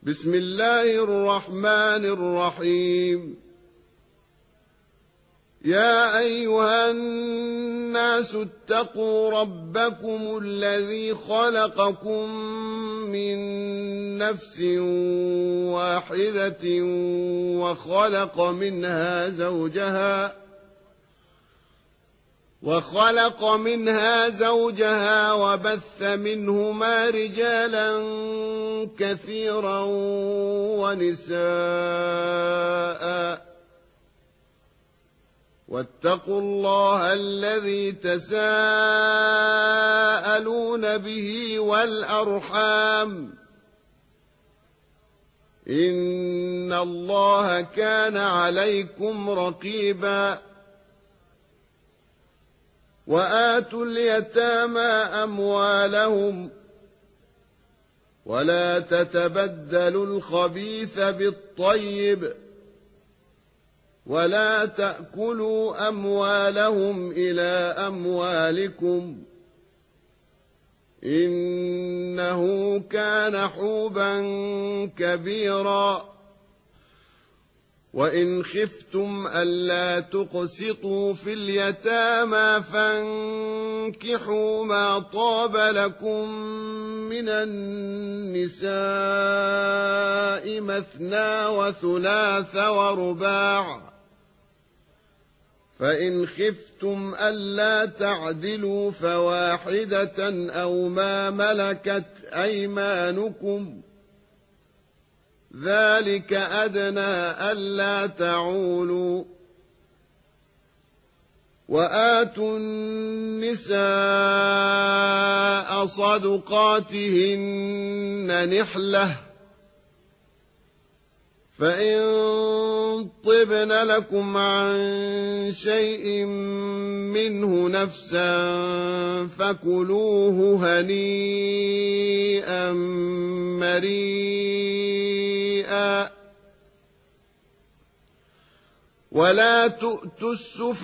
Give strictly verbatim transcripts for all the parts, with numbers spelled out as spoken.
بسم الله الرحمن الرحيم. يا أيها الناس اتقوا ربكم الذي خلقكم من نفس واحدة وخلق منها زوجها وخلق منها زوجها وبث منهما رجالا كثيرا ونساء، واتقوا الله الذي تساءلون به والأرحام، إن الله كان عليكم رقيبا. وآتوا اليتامى أموالهم ولا تتبدلوا الخبيث بالطيب ولا تأكلوا أموالهم إلى أموالكم، إنه كان حوبا كبيرا. وإن خفتم ألا تقسطوا في اليتامى فانكحوا ما طاب لكم من النساء مثنى وثلاث ورباع، فإن خفتم ألا تعدلوا فواحدة أو ما ملكت أيمانكم، ذلك أدنى ألا تعولوا. وآتوا النساء صدقاتهن نحلة، فإن طبن لكم عن شيء منه نفسا فكلوه هنيئا مريئا. ولا تؤتوا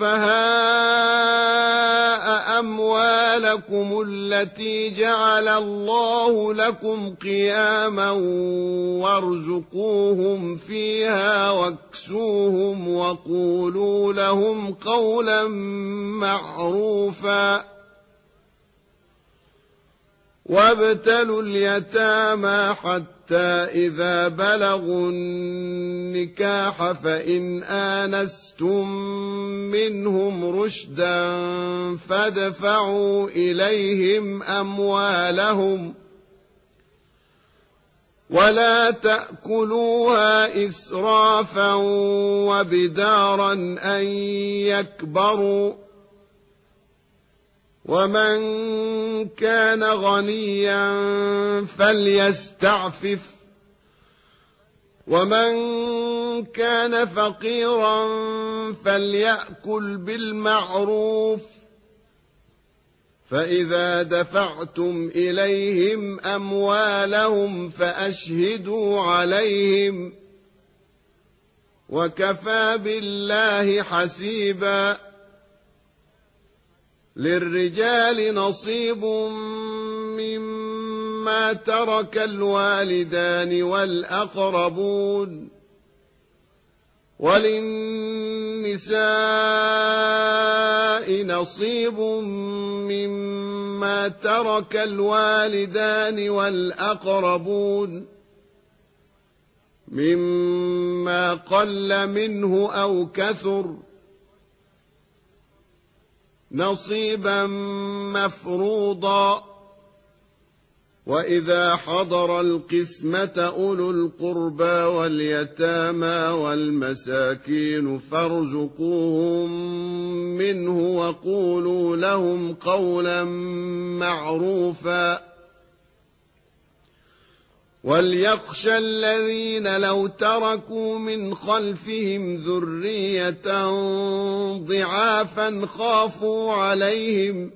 السفهاء أموالكم التي جعل الله لكم قياما وارزقوهم فيها واكسوهم وقولوا لهم قولا معروفا. وابتلوا اليتامى حتى إذا بلغوا النكاح فإن آنستم منهم رشدا فادفعوا إليهم أموالهم ولا تأكلوها إسرافا وبدارا أن يكبروا، ومن كان غنيا فليستعفف، ومن كان فقيرا فليأكل بالمعروف. فإذا دفعتم إليهم أموالهم فأشهدوا عليهم، وكفى بالله حسيبا. للرجال نصيب مما ترك الوالدان والأقربون، وللنساء نصيب مما ترك الوالدان والأقربون مما قل منه أو كثر، نصيبا مفروضا. وإذا حضر القسمة أولو القربى واليتامى والمساكين فارزقوهم منه وقولوا لهم قولا معروفا. وليخشى الذين لو تركوا من خلفهم ذرية ضعافا خافوا عليهم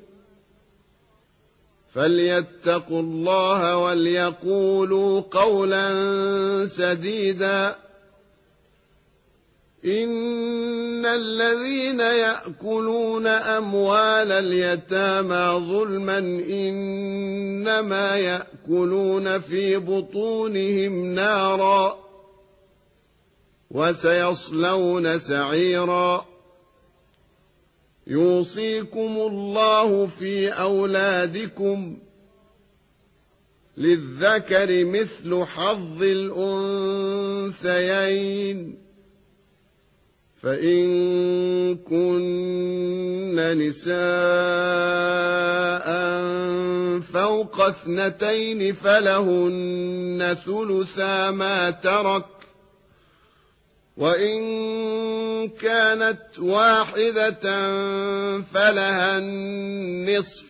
فليتقوا الله وليقولوا قولا سديدا. إن الذين يأكلون أموال اليتامى ظلما إنما يأكلون في بطونهم نارا وسيصلون سعيرا يوصيكم الله في أولادكم للذكر مثل حظ الأنثيين فإن كن نساء فوق اثنتين فلهن ثلثا ما ترك وإن كانت واحدة فلها النصف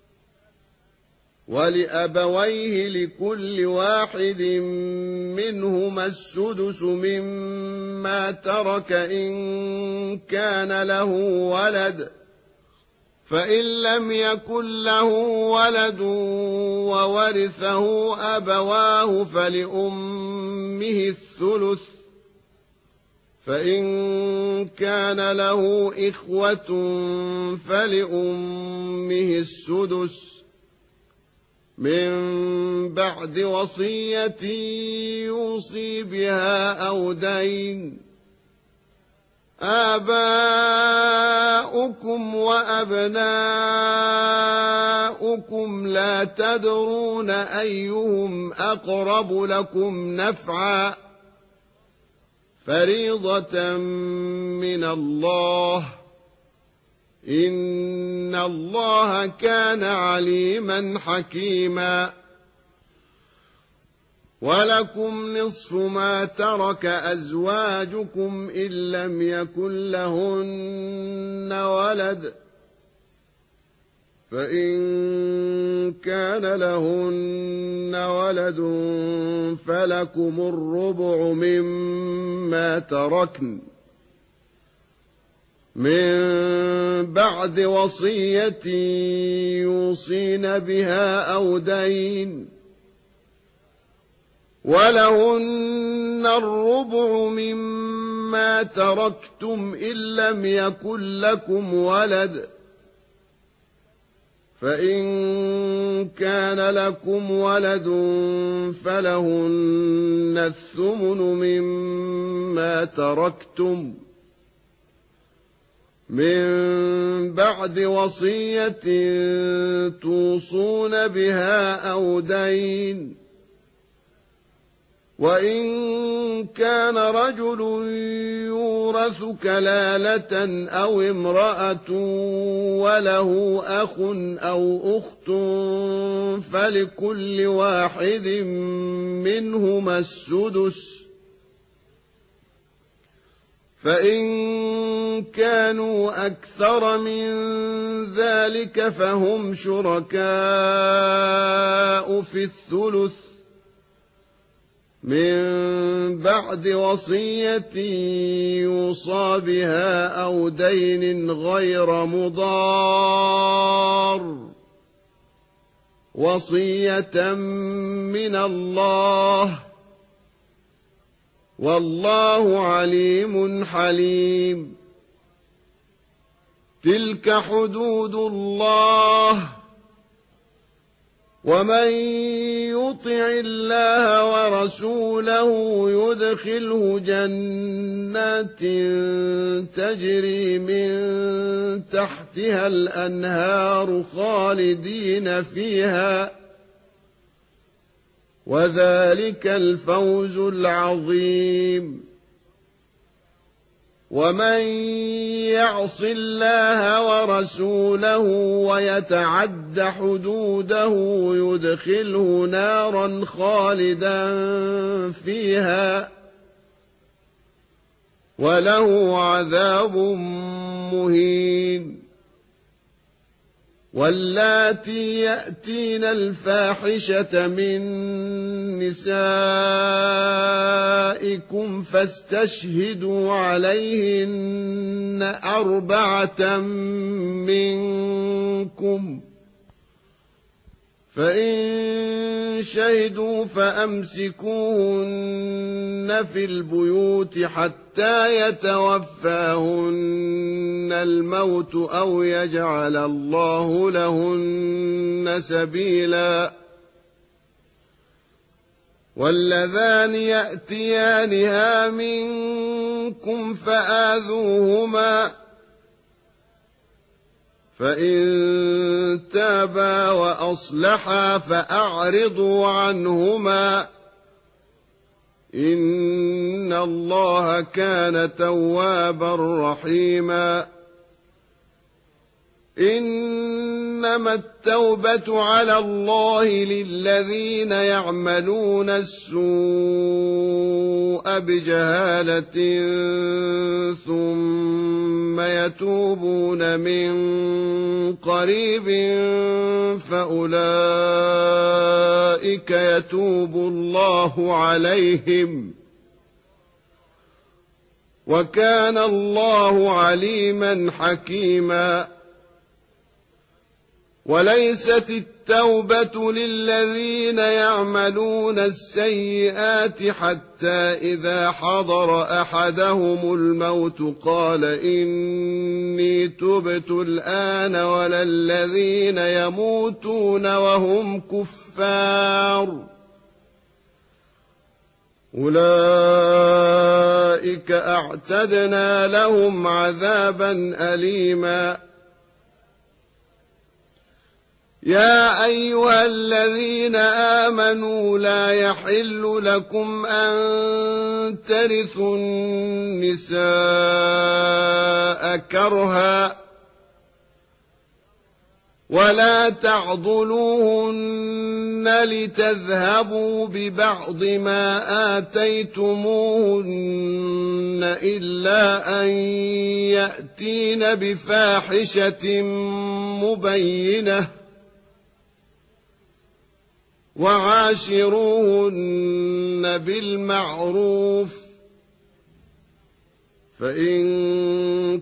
ولأبويه لكل واحد منهما السدس مما ترك إن كان له ولد فإن لم يكن له ولد وورثه أبواه فلأمه الثلث فإن كان له إخوة فلأمه السدس من بعد وصية يوصي بها أو دين آباؤكم وأبناؤكم لا تدرون أيهم أقرب لكم نفعا فريضة من الله إن الله كان عليما حكيما ولكم نصف ما ترك أزواجكم إن لم يكن لهن ولد فإن كان لهن ولد فلكم الربع مما تركن من بعد وصية يوصين بها أو دين ولهن الربع مما تركتم إن لم يكن لكم ولد فإن كان لكم ولد فلهن الثمن مما تركتم من بعد وصية توصون بها أو دين وإن كان رجل يورث كلالة أو امرأة وله أخ أو أخت فلكل واحد منهما السدس فإن كانوا أكثر من ذلك فهم شركاء في الثلث من بعد وصية يوصى بها أو دين غير مضار وصية من الله والله عليم حليم تلك حدود الله ومن يطع الله ورسوله يدخله جنات تجري من تحتها الأنهار خالدين فيها وذلك الفوز العظيم ومن يعص الله ورسوله ويتعد حدوده يدخله نارا خالدا فيها وله عذاب مهين واللاتي يأتين الفاحشة من نسائكم فاستشهدوا عليهن أربعة منكم فإن شهدوا فأمسكوهن في البيوت حتى يتوفاهن الموت أو يجعل الله لهن سبيلا. واللذان يأتيانها منكم فآذوهما، فإن تابا وأصلحا فأعرضوا عنهما، إن الله كان توابا رحيما. إنما التوبة على الله للذين يعملون السوء بجهالة ثم يتوبون من قريب فأولئك يتوب الله عليهم، وكان الله عليما حكيما. وليست التوبة للذين يعملون السيئات حتى إذا حضر أحدهم الموت قال إني تبت الآن، ولا الذين يموتون وهم كفار، أولئك أعتدنا لهم عذابا أليما. يا أيها الذين آمنوا لا يحل لكم أن ترثوا النساء كرها، ولا تعضلوهن لتذهبوا ببعض ما آتيتموهن إلا أن يأتين بفاحشة مبينة، وعاشروهن بالمعروف، فإن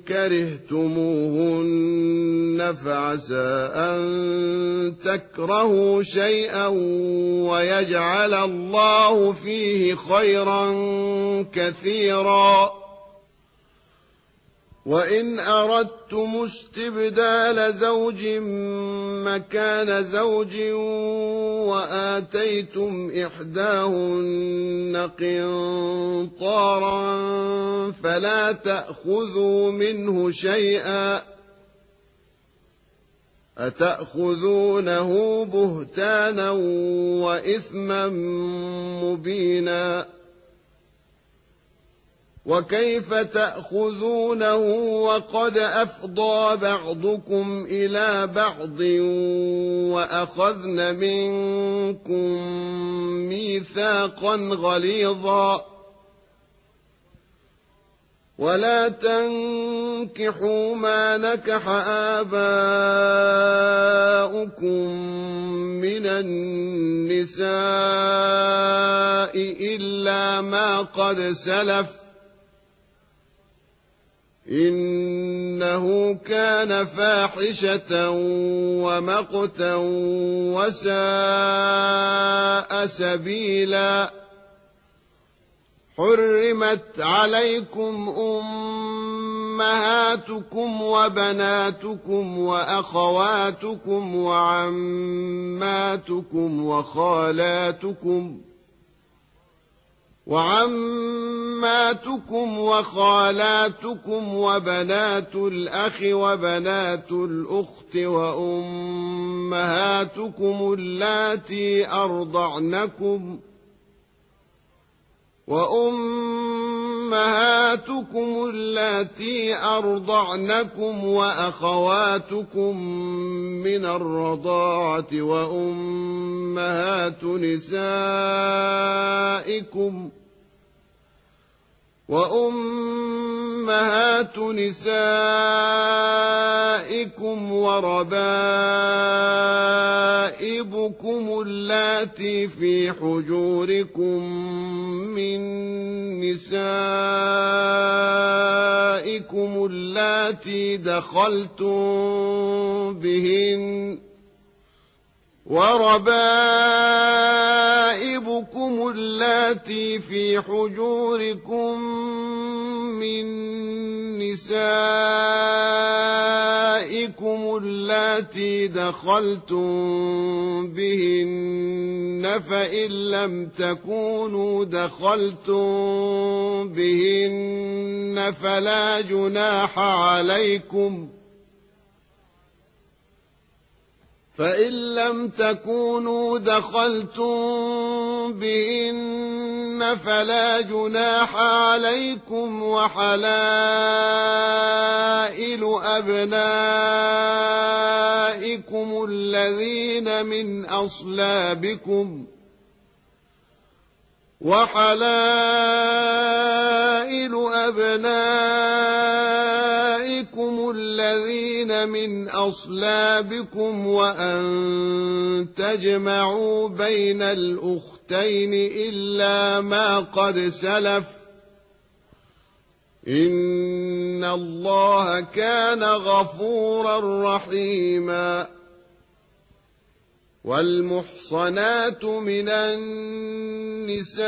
كرهتموهن فعسى أن تكرهوا شيئا ويجعل الله فيه خيرا كثيرا. وإن أردتم استبدال زوج مكان زوج وآتيتم إحداهن قنطارا فلا تأخذوا منه شيئا، أتأخذونه بهتانا وإثما مبينا. وكيف تأخذونه وقد أفضى بعضكم إلى بعض وأخذن منكم ميثاقا غليظا. ولا تنكحوا ما نكح آباؤكم من النساء إلا ما قد سلف، إنه كان فاحشة ومقتا وساء سبيلا. حرمت عليكم أمهاتكم وبناتكم وأخواتكم وعماتكم وخالاتكم وعماتكم وخالاتكم وبنات الأخ وبنات الأخت وأمهاتكم اللاتي أرضعنكم وأمهاتكم اللاتي أرضعنكم وأخواتكم من الرضاعة وأمهات نسائكم وأمهات نسائكم وربائبكم اللاتي في حجوركم من نسائكم اللاتي دخلتم بهن وربائبكم اللاتي في حجوركم من نسائكم اللاتي دخلتم بهن فإن لم تكونوا دخلتم بهن فلا جناح عليكم فإن لم تكونوا دخلتم بهن فلا جناح عليكم وحلائل أبنائكم الذين من أصلابكم وحلائل أبنائكم الذين من أصلابكم وأن تجمعوا بين الأختين إلا ما قد سلف إن الله كان غفورا رحيما. والمحصنات من النساء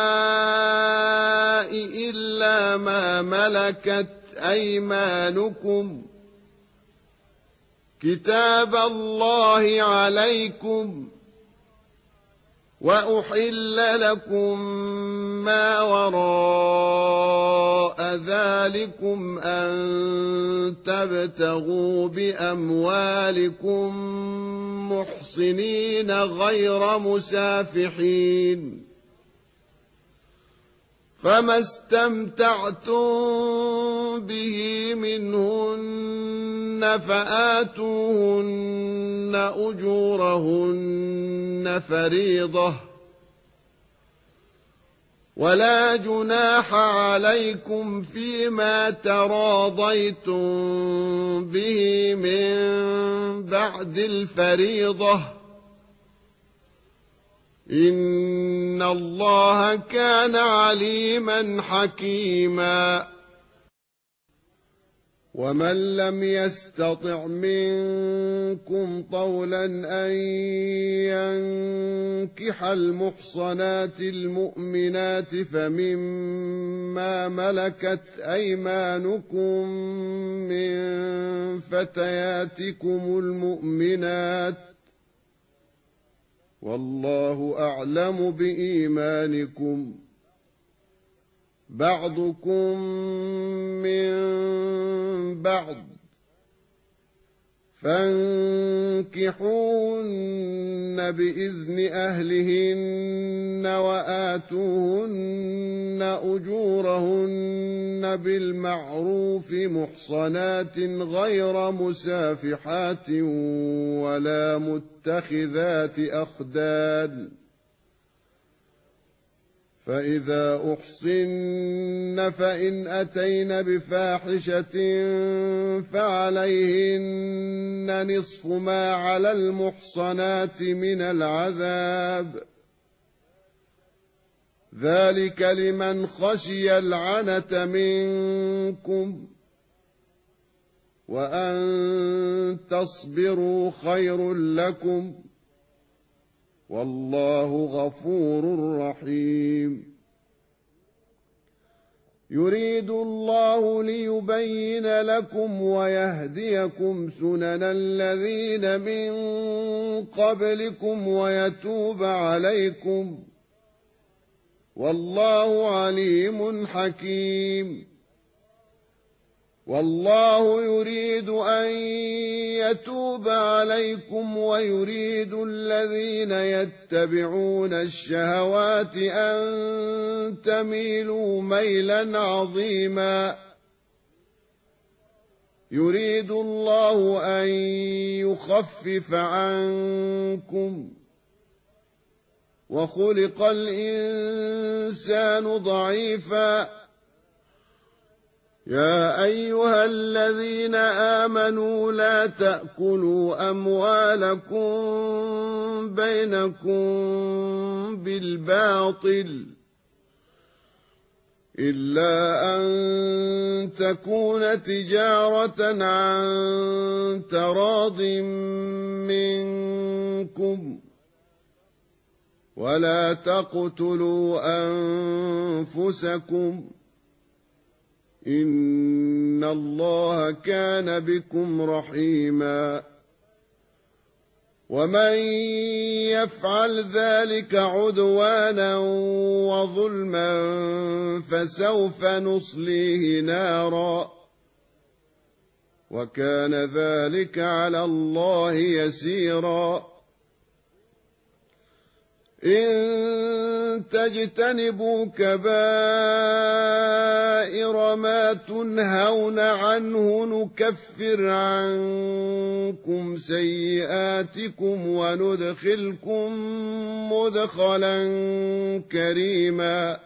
إلا ما ملكت أيمانكم كتاب الله عليكم وأحل لكم ما وراء ذلكم أن تبتغوا بأموالكم محصنين غير مسافحين فما استمتعتم به منهن فآتوهن أجورهن فريضة ولا جناح عليكم فيما تراضيتم به من بعد الفريضة إن الله كان عليما حكيما. ومن لم يستطع منكم طولا أن ينكح المحصنات المؤمنات فمما ملكت أيمانكم من فتياتكم المؤمنات والله أعلم بإيمانكم بعضكم من بعض فانكحوهن بإذن أهلهن وآتوهن أجورهن بالمعروف محصنات غير مسافحات ولا متخذات أخدان فإذا أحصن فإن أتين بفاحشة فعليهن نصف ما على المحصنات من العذاب ذلك لمن خشي العنة منكم وأن تصبروا خير لكم والله غفور رحيم. يريد الله ليبين لكم ويهديكم سنن الذين من قبلكم ويتوب عليكم والله عليم حكيم. والله يريد أن يتوب عليكم ويريد الذين يتبعون الشهوات أن تميلوا ميلا عظيما. يريد الله أن يخفف عنكم وخلق الإنسان ضعيفا. يا أيها الذين آمنوا لا تأكلوا أموالكم بينكم بالباطل إلا أن تكون تجارة عن تراض منكم ولا تقتلوا أنفسكم إن الله كان بكم رحيما ومن يفعل ذلك عدوانا وظلما فسوف نصليه نارا وكان ذلك على الله يسيرا إن تجتنبوا كبائر ما تنهون عنه نكفر عنكم سيئاتكم وندخلكم مدخلا كريما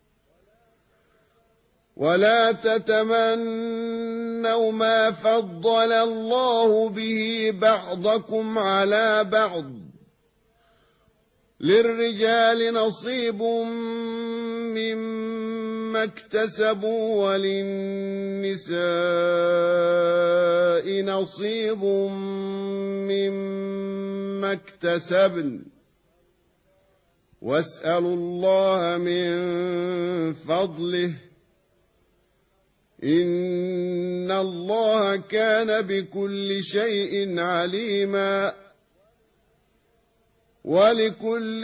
ولا تتمنوا ما فضل الله به بعضكم على بعض للرجال نصيب مما اكتسبوا وللنساء نصيب مما اكتسبن واسألوا الله من فضله إن الله كان بكل شيء عليما ولكل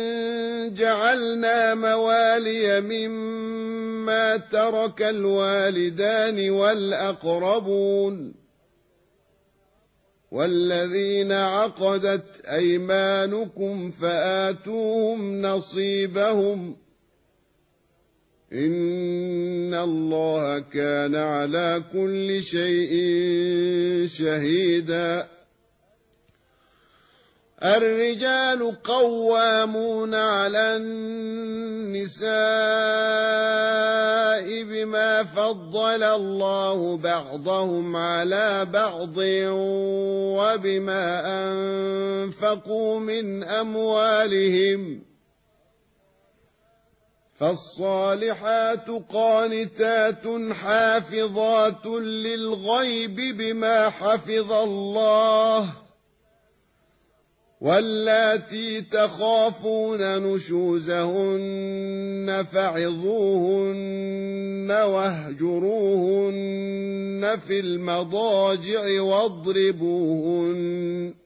جعلنا موالي مما ترك الوالدان والأقربون والذين عقدت أيمانكم فآتوهم نصيبهم إن الله كان على كل شيء شهيدا الرجال قوامون على النساء بما فضل الله بعضهم على بعض وبما أنفقوا من أموالهم فالصالحات قانتات حافظات للغيب بما حفظ الله واللاتي تخافون نشوزهن فعظوهن واهجروهن في المضاجع واضربوهن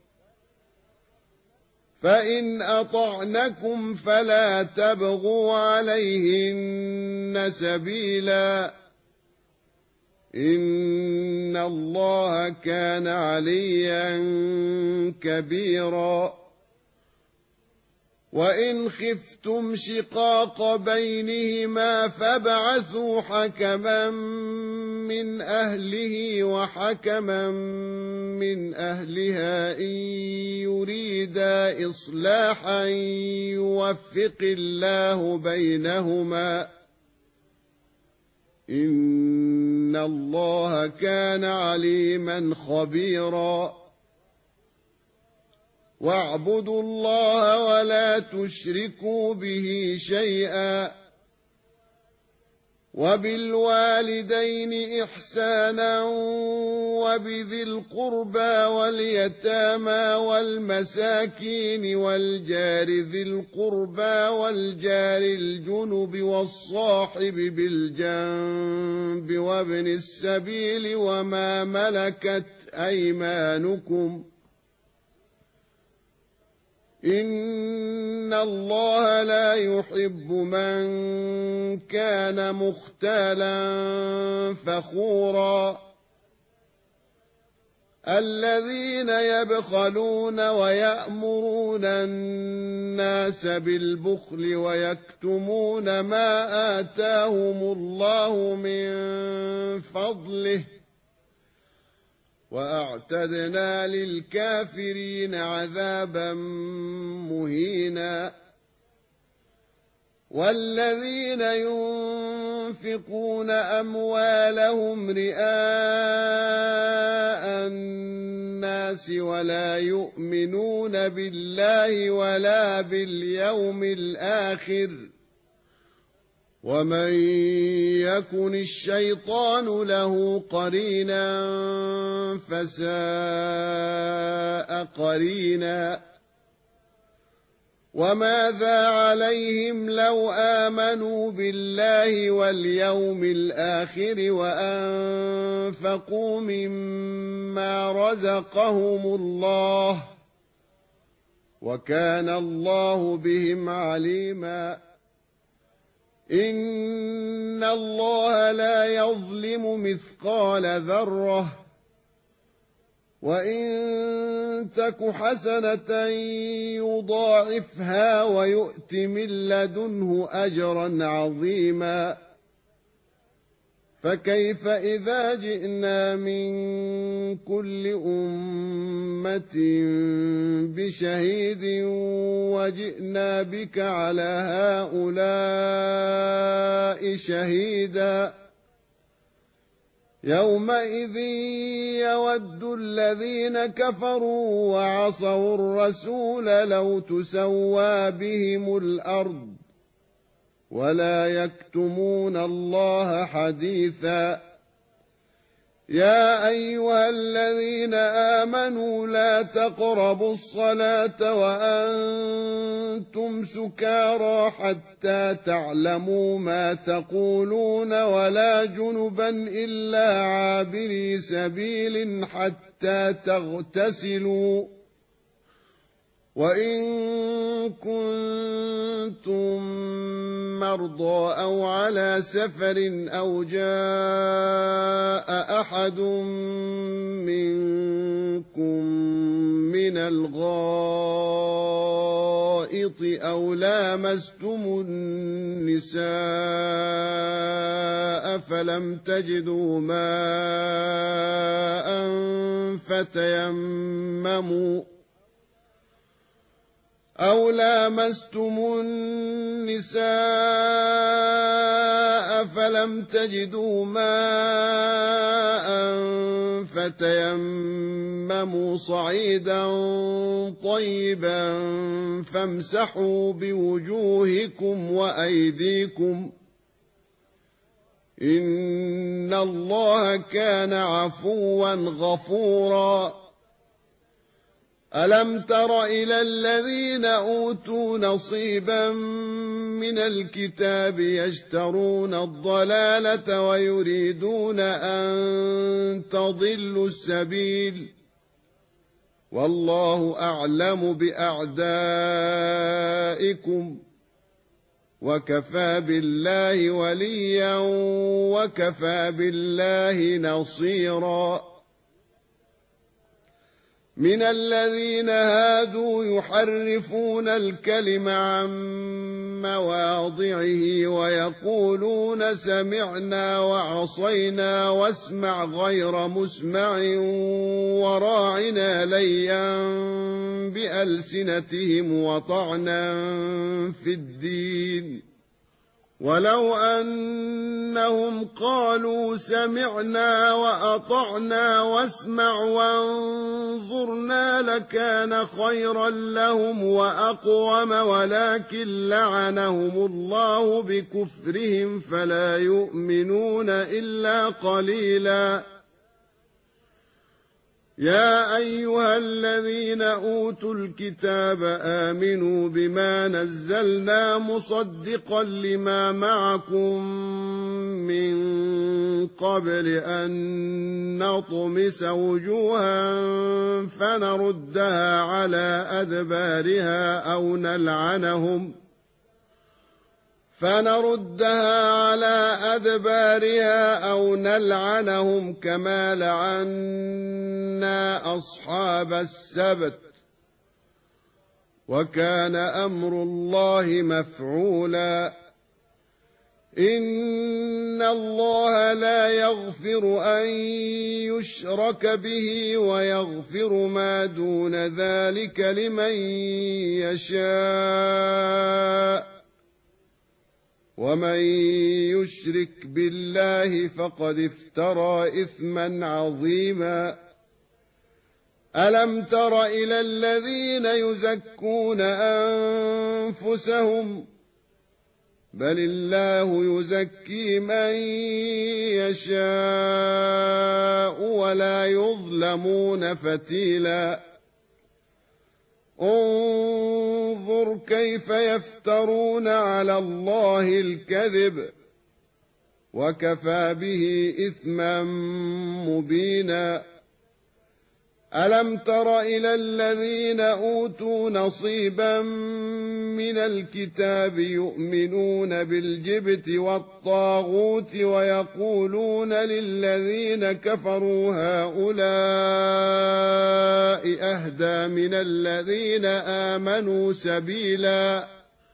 فإن أطعنكم فلا تبغوا عليهن سبيلا إن الله كان عليا كبيرا وإن خفتم شقاق بينهما فابعثوا حكما من أهله وحكما من أهلها إن يريدا إصلاحا يوفق الله بينهما إن الله كان عليما خبيرا واعبدوا الله ولا تشركوا به شيئا وبالوالدين إحسانا وبذي القربى واليتامى والمساكين والجار ذي القربى والجار الجنب والصاحب بالجنب وابن السبيل وما ملكت أيمانكم إن الله لا يحب من كان مختالا فخورا الذين يبخلون ويأمرون الناس بالبخل ويكتمون ما آتاهم الله من فضله وأعتدنا للكافرين عذابا مهينا والذين ينفقون أموالهم رئاء الناس ولا يؤمنون بالله ولا باليوم الآخر ومن يكن الشيطان له قرينا فساء قرينا وماذا عليهم لو آمنوا بالله واليوم الآخر وأنفقوا مما رزقهم الله وكان الله بهم عليما إن الله لا يظلم مثقال ذرة وإن تك حسنة يضاعفها ويؤت من لدنه أجرا عظيما فكيف إذا جئنا من كل أمة بشهيد وجئنا بك على هؤلاء شهيدا يومئذ يود الذين كفروا وعصوا الرسول لو تسوى بهم الأرض ولا يكتمون الله حديثا يا أيها الذين آمنوا لا تقربوا الصلاة وأنتم سكارى حتى تعلموا ما تقولون ولا جنبا إلا عابري سبيل حتى تغتسلوا وإن كنتم مرضى أو على سفر أو جاء أحد منكم من الغائط أو لامستم النساء فلم تجدوا ماء فتيمموا أو لامستم النساء فلم تجدوا ماء فتيمموا صعيدا طيبا فامسحوا بوجوهكم وأيديكم إن الله كان عفوا غفورا ألم تر إلى الذين أوتوا نصيبا من الكتاب يشترون الضلالة ويريدون أن تضلوا السبيل والله أعلم بأعدائكم وكفى بالله وليا وكفى بالله نصيرا من الذين هادوا يحرفون الكلم عن مواضعه ويقولون سمعنا وعصينا واسمع غير مسمع وراعنا ليا بألسنتهم وطعنا في الدين ولو أنهم قالوا سمعنا وأطعنا واسمع وانظرنا لكان خيرا لهم وأقوم ولكن لعنهم الله بكفرهم فلا يؤمنون إلا قليلا يا أيها الذين أوتوا الكتاب آمنوا بما نزلنا مصدقا لما معكم من قبل أن نطمس وجوها فنردها على أدبارها أو نلعنهم فنردها على أدبارها أو نلعنهم كما لعنا أصحاب السبت وكان أمر الله مفعولا إن الله لا يغفر أن يشرك به ويغفر ما دون ذلك لمن يشاء ومن يشرك بالله فقد افترى إثما عظيما ألم تر إلى الذين يزكون أنفسهم بل الله يزكي من يشاء ولا يظلمون فتيلا انظر كيف يفترون على الله الكذب وكفى به إثما مبينا ألم تر إلى الذين أوتوا نصيبا من الكتاب يؤمنون بالجبت والطاغوت ويقولون للذين كفروا هؤلاء أهدى من الذين آمنوا سبيلا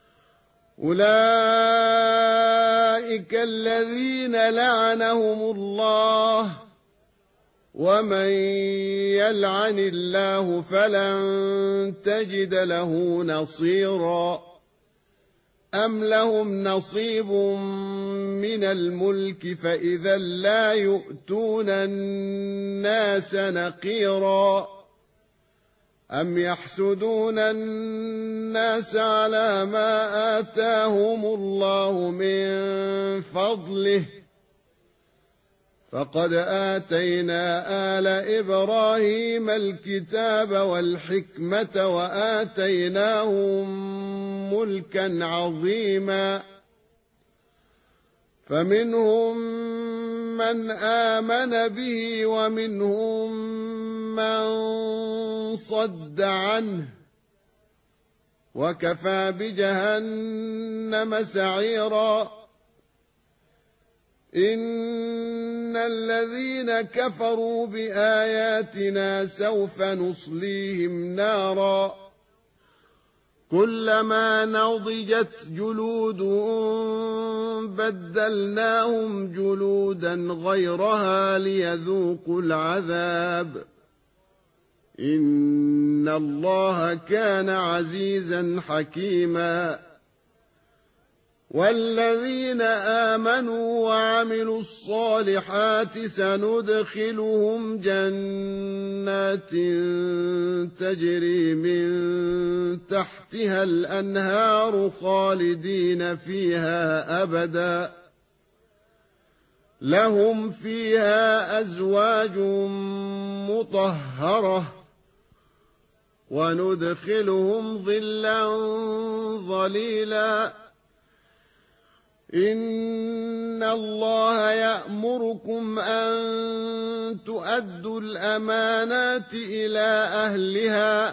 أولئك الذين لعنهم الله ومن يلعن الله فلن تجد له نصيرا أم لهم نصيب من الملك فإذا لا يؤتون الناس نقيرا أم يحسدون الناس على ما آتاهم الله من فضله فقد آتينا آل إبراهيم الكتاب والحكمة وآتيناهم ملكا عظيما فمنهم من آمن به ومنهم من صد عنه وكفى بجهنم سعيرا إن الذين كفروا بآياتنا سوف نصليهم نارا كلما نضجت جلودهم بدلناهم جلودا غيرها ليذوقوا العذاب إن الله كان عزيزا حكيما والذين آمنوا وعملوا الصالحات سندخلهم جنات تجري من تحتها الأنهار خالدين فيها أبدا لهم فيها أزواج مطهرة وندخلهم ظلا ظليلا إن الله يأمركم أن تؤدوا الأمانات إلى أهلها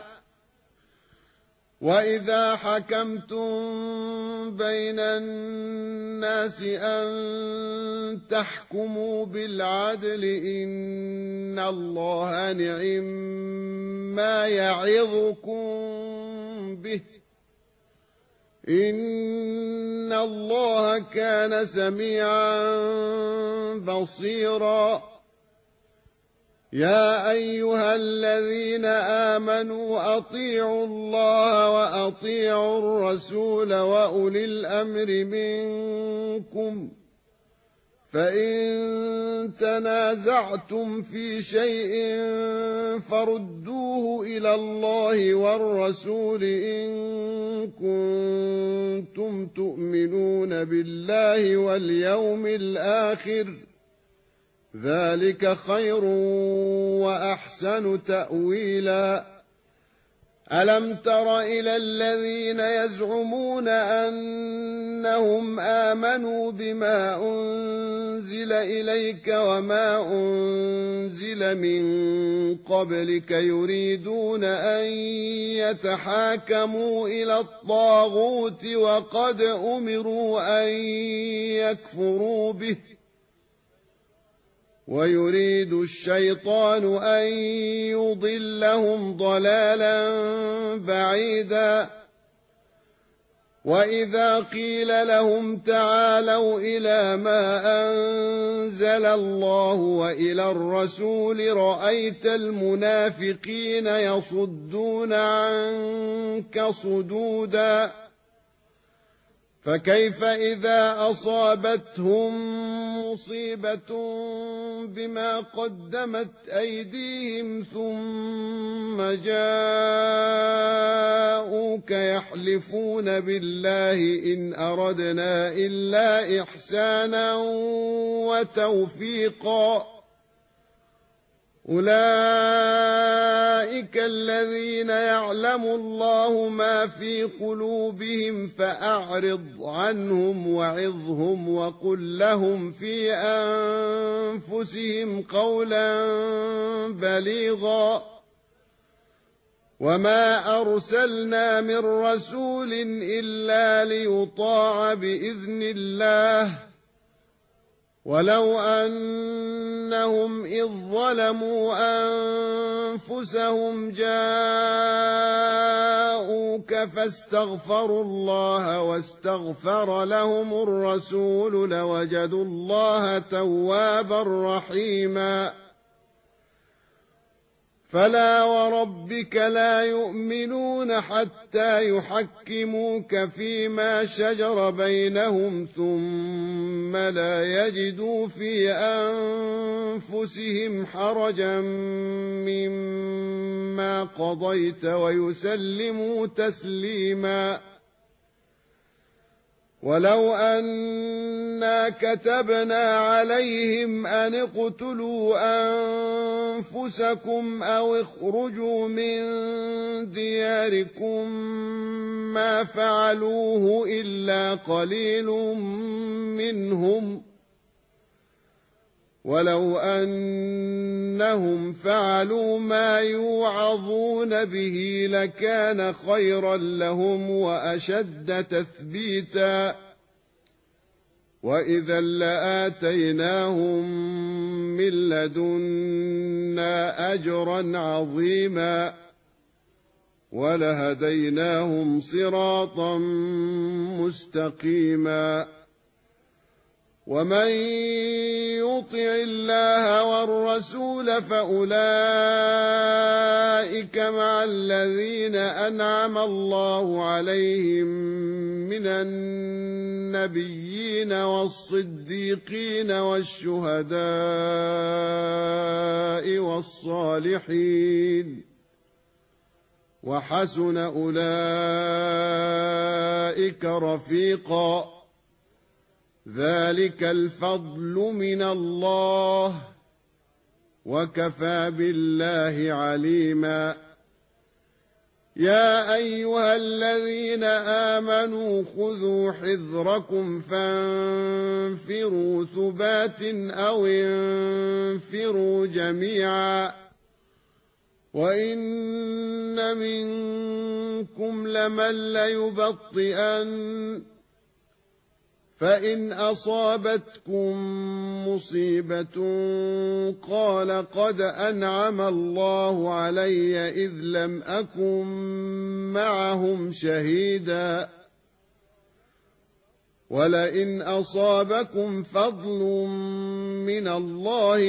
وإذا حكمتم بين الناس أن تحكموا بالعدل إن الله نعم ما يعظكم به إن الله كان سميعا بصيرا يا أيها الذين آمنوا أطيعوا الله وأطيعوا الرسول وأولي الأمر منكم فإن تنازعتم في شيء فردوه إلى الله والرسول إن كنتم تؤمنون بالله واليوم الآخر ذلك خير وأحسن تأويلا ألم تر إلى الذين يزعمون أنهم آمنوا بما أنزل إليك وما أنزل من قبلك يريدون أن يتحاكموا إلى الطاغوت وقد أمروا أن يكفروا به ويريد الشيطان أن يضلهم ضلالا بعيدا وإذا قيل لهم تعالوا إلى ما أنزل الله وإلى الرسول رأيت المنافقين يصدون عنك صدودا فكيف إذا أصابتهم مصيبة بما قدمت أيديهم ثم جاءوك يحلفون بالله إن أردنا إلا إحسانا وتوفيقا أولئك الذين يعلم الله ما في قلوبهم فأعرض عنهم وعظهم وقل لهم في أنفسهم قولا بليغا وما أرسلنا من رسول إلا ليطاع بإذن الله ولو أنهم إذ ظلموا أنفسهم جاءوك فاستغفروا الله واستغفر لهم الرسول لوجدوا الله توابا رحيما فلا وربك لا يؤمنون حتى يحكموك فيما شجر بينهم ثم لا يجدوا في أنفسهم حرجا مما قضيت ويسلموا تسليما ولو أنا كتبنا عليهم أن اقتلوا أنفسكم أو اخرجوا من دياركم ما فعلوه إلا قليل منهم ولو أنهم فعلوا ما يوعظون به لكان خيرا لهم وأشد تثبيتا وإذا لآتيناهم من لدنا أجرا عظيما ولهديناهم صراطا مستقيما ومن يطع الله والرسول فأولئك مع الذين أنعم الله عليهم من النبيين والصديقين والشهداء والصالحين وحسن أولئك رفيقا ذلك الفضل من الله وكفى بالله عليما يا أيها الذين آمنوا خذوا حذركم فانفروا ثبات أو انفروا جميعا وإن منكم لمن ليبطئن فإن أصابتكم مصيبة قال قد أنعم الله علي إذ لم أكن معهم شهيدا ولئن أصابكم فضل من الله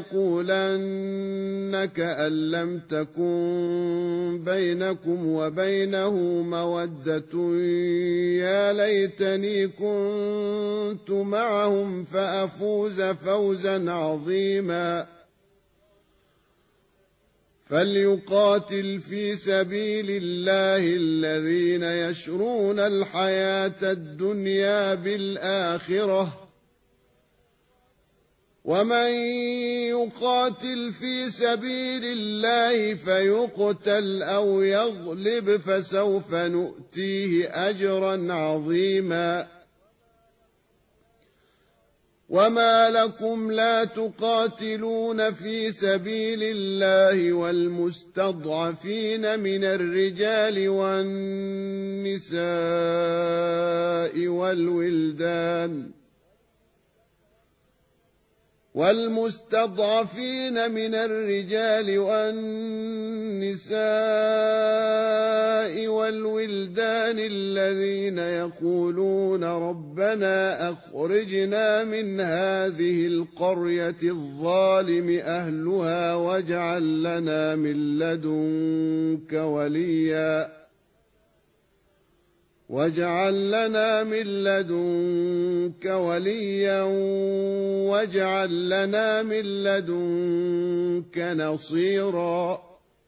ليقولن كأن لم تكن بينكم وبينه مودة يا ليتني كنت معهم فأفوز فوزا عظيما فليقاتل في سبيل الله الذين يشرون الحياة الدنيا بالآخرة ومن يقاتل في سبيل الله فيقتل أو يغلب فسوف نؤتيه أجرا عظيما وما لكم لا تقاتلون في سبيل الله والمستضعفين من الرجال والنساء والولدان والمستضعفين من الرجال والنساء والولدان الذين يقولون ربنا أخرجنا من هذه القرية الظالم أهلها واجعل لنا من لدنك وليا واجعل لنا من لدنك وليا واجعل لنا من لدنك نصيرا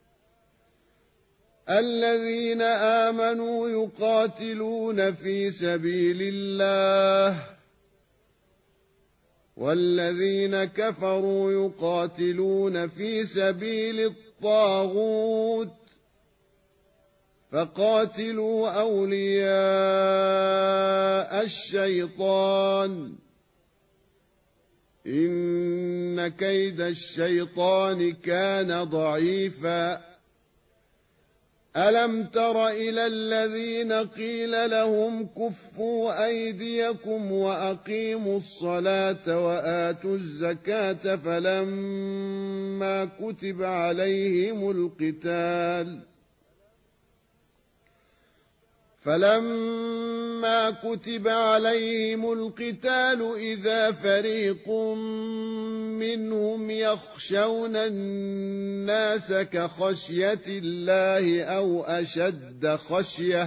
الذين آمنوا يقاتلون في سبيل الله والذين كفروا يقاتلون في سبيل الطاغوت فقاتلوا أولياء الشيطان إن كيد الشيطان كان ضعيفا ألم تر إلى الذين قيل لهم كفوا أيديكم وأقيموا الصلاة وآتوا الزكاة فلما كتب عليهم القتال فلما كتب عليهم القتال إذا فريق منهم يخشون الناس كخشية الله أو أشد خشية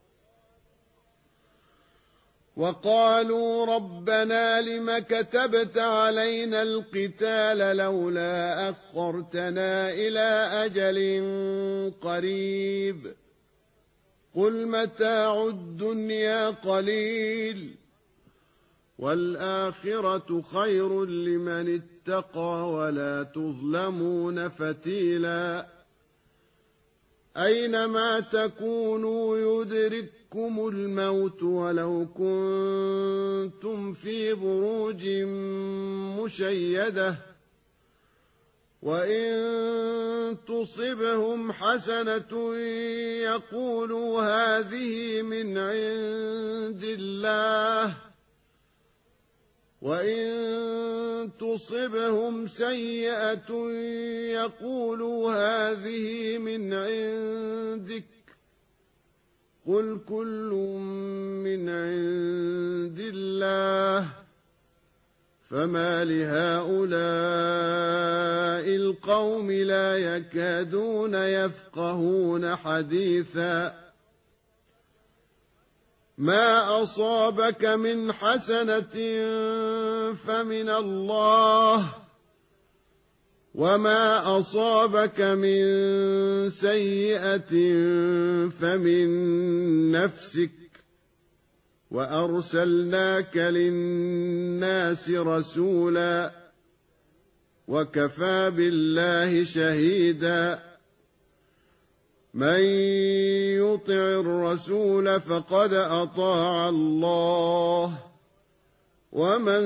وقالوا ربنا لم كتبت علينا القتال لولا أخرتنا إلى أجل قريب قل متاع الدنيا قليل والآخرة خير لمن اتقى ولا تظلمون فتيلا أينما تكونوا يدرككم الموت ولو كنتم في بروج مشيدة وإن تصبهم حسنة يقولوا هذه من عند الله وإن تصبهم سيئة يقولوا هذه من عندك قل كل من عند الله فما لهؤلاء القوم لا يكادون يفقهون حديثا ما أصابك من حسنة فمن الله وما أصابك من سيئة فمن نفسك وأرسلناك للناس رسولا وكفى بالله شهيدا من يطع الرسول فقد أطاع الله ومن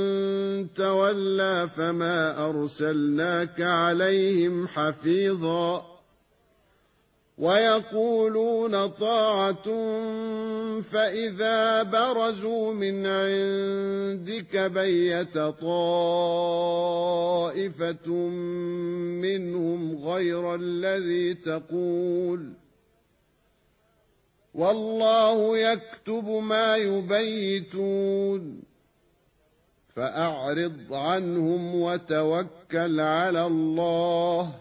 تولى فما أرسلناك عليهم حفيظا ويقولون طاعة فإذا برزوا من عندك بيت طائفة منهم غير الذي تقول والله يكتب ما يبيتون فأعرض عنهم وتوكل على الله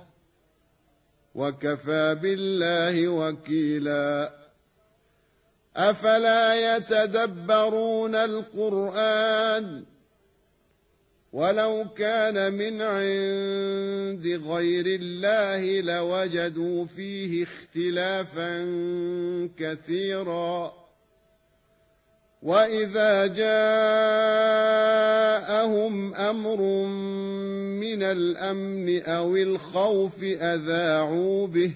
وكفى بالله وكيلا أفلا يتدبرون القرآن ولو كان من عند غير الله لوجدوا فيه اختلافا كثيرا وإذا جاءهم أمر من الأمن أو الخوف أذاعوا به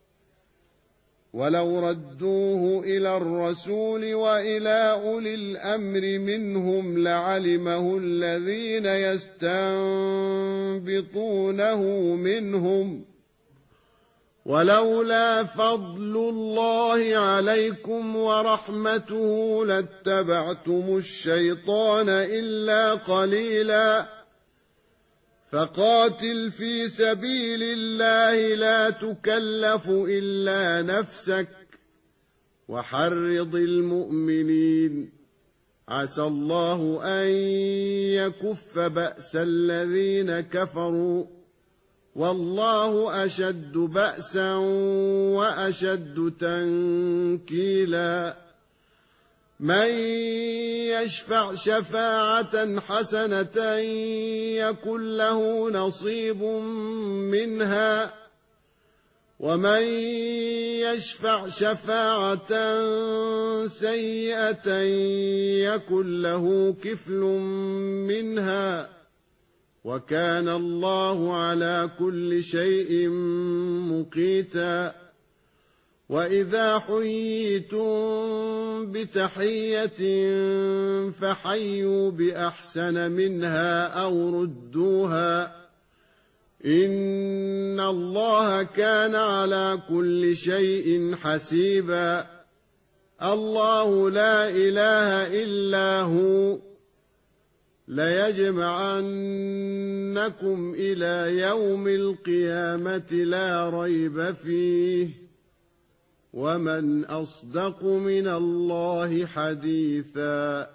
ولو ردوه إلى الرسول وإلى أولي الأمر منهم لعلمه الذين يستنبطونه منهم ولولا فضل الله عليكم ورحمته لاتبعتم الشيطان إلا قليلا فقاتل في سبيل الله لا تكلف إلا نفسك وحرض المؤمنين عسى الله أن يكف بأس الذين كفروا والله أشد بأسا وأشد تنكيلا من يشفع شفاعة حسنة يكن له نصيب منها ومن يشفع شفاعة سيئة يكن له كفل منها وكان الله على كل شيء مقيتا وإذا حييتم بتحية فحيوا بأحسن منها أو ردوها إن الله كان على كل شيء حسيبا الله لا إله إلا هو ليجمعنكم إلى يوم القيامة لا ريب فيه ومن أصدق من الله حديثا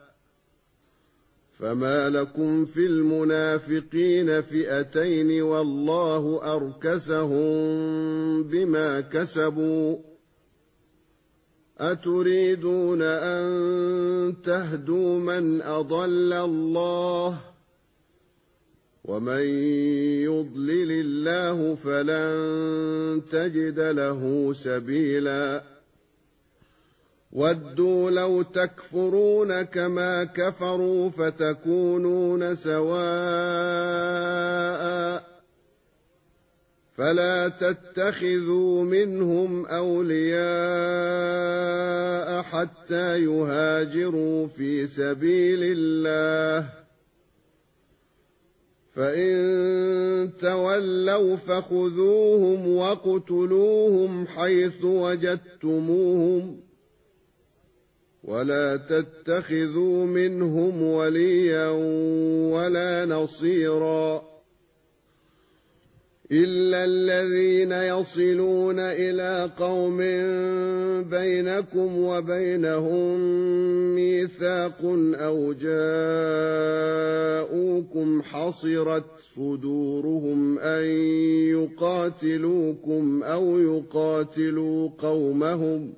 فما لكم في المنافقين فئتين والله أركسهم بما كسبوا أتريدون أن تهدوا من أضل الله ومن يضلل الله فلن تجد له سبيلا ودوا لو تكفرون كما كفروا فتكونون سواء فلا تتخذوا منهم أولياء حتى يهاجروا في سبيل الله فإن تولوا فخذوهم واقتلوهم حيث وجدتموهم ولا تتخذوا منهم وليا ولا نصيرا إلا الذين يصلون إلى قوم بينكم وبينهم ميثاق أو جاءوكم حصرت صدورهم أن يقاتلوكم أو يقاتلوا قومهم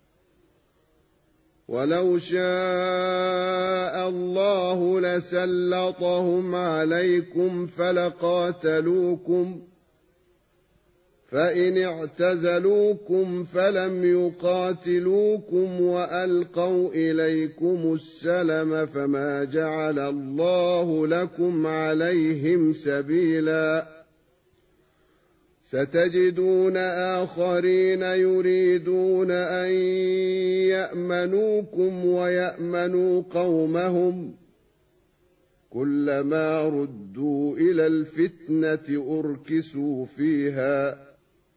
ولو شاء الله لسلطهم عليكم فلقاتلوكم فإن اعتزلوكم فلم يقاتلوكم وألقوا إليكم السلم فما جعل الله لكم عليهم سبيلا ستجدون آخرين يريدون أن يأمنوكم ويأمنوا قومهم كلما ردوا إلى الفتنة أركسوا فيها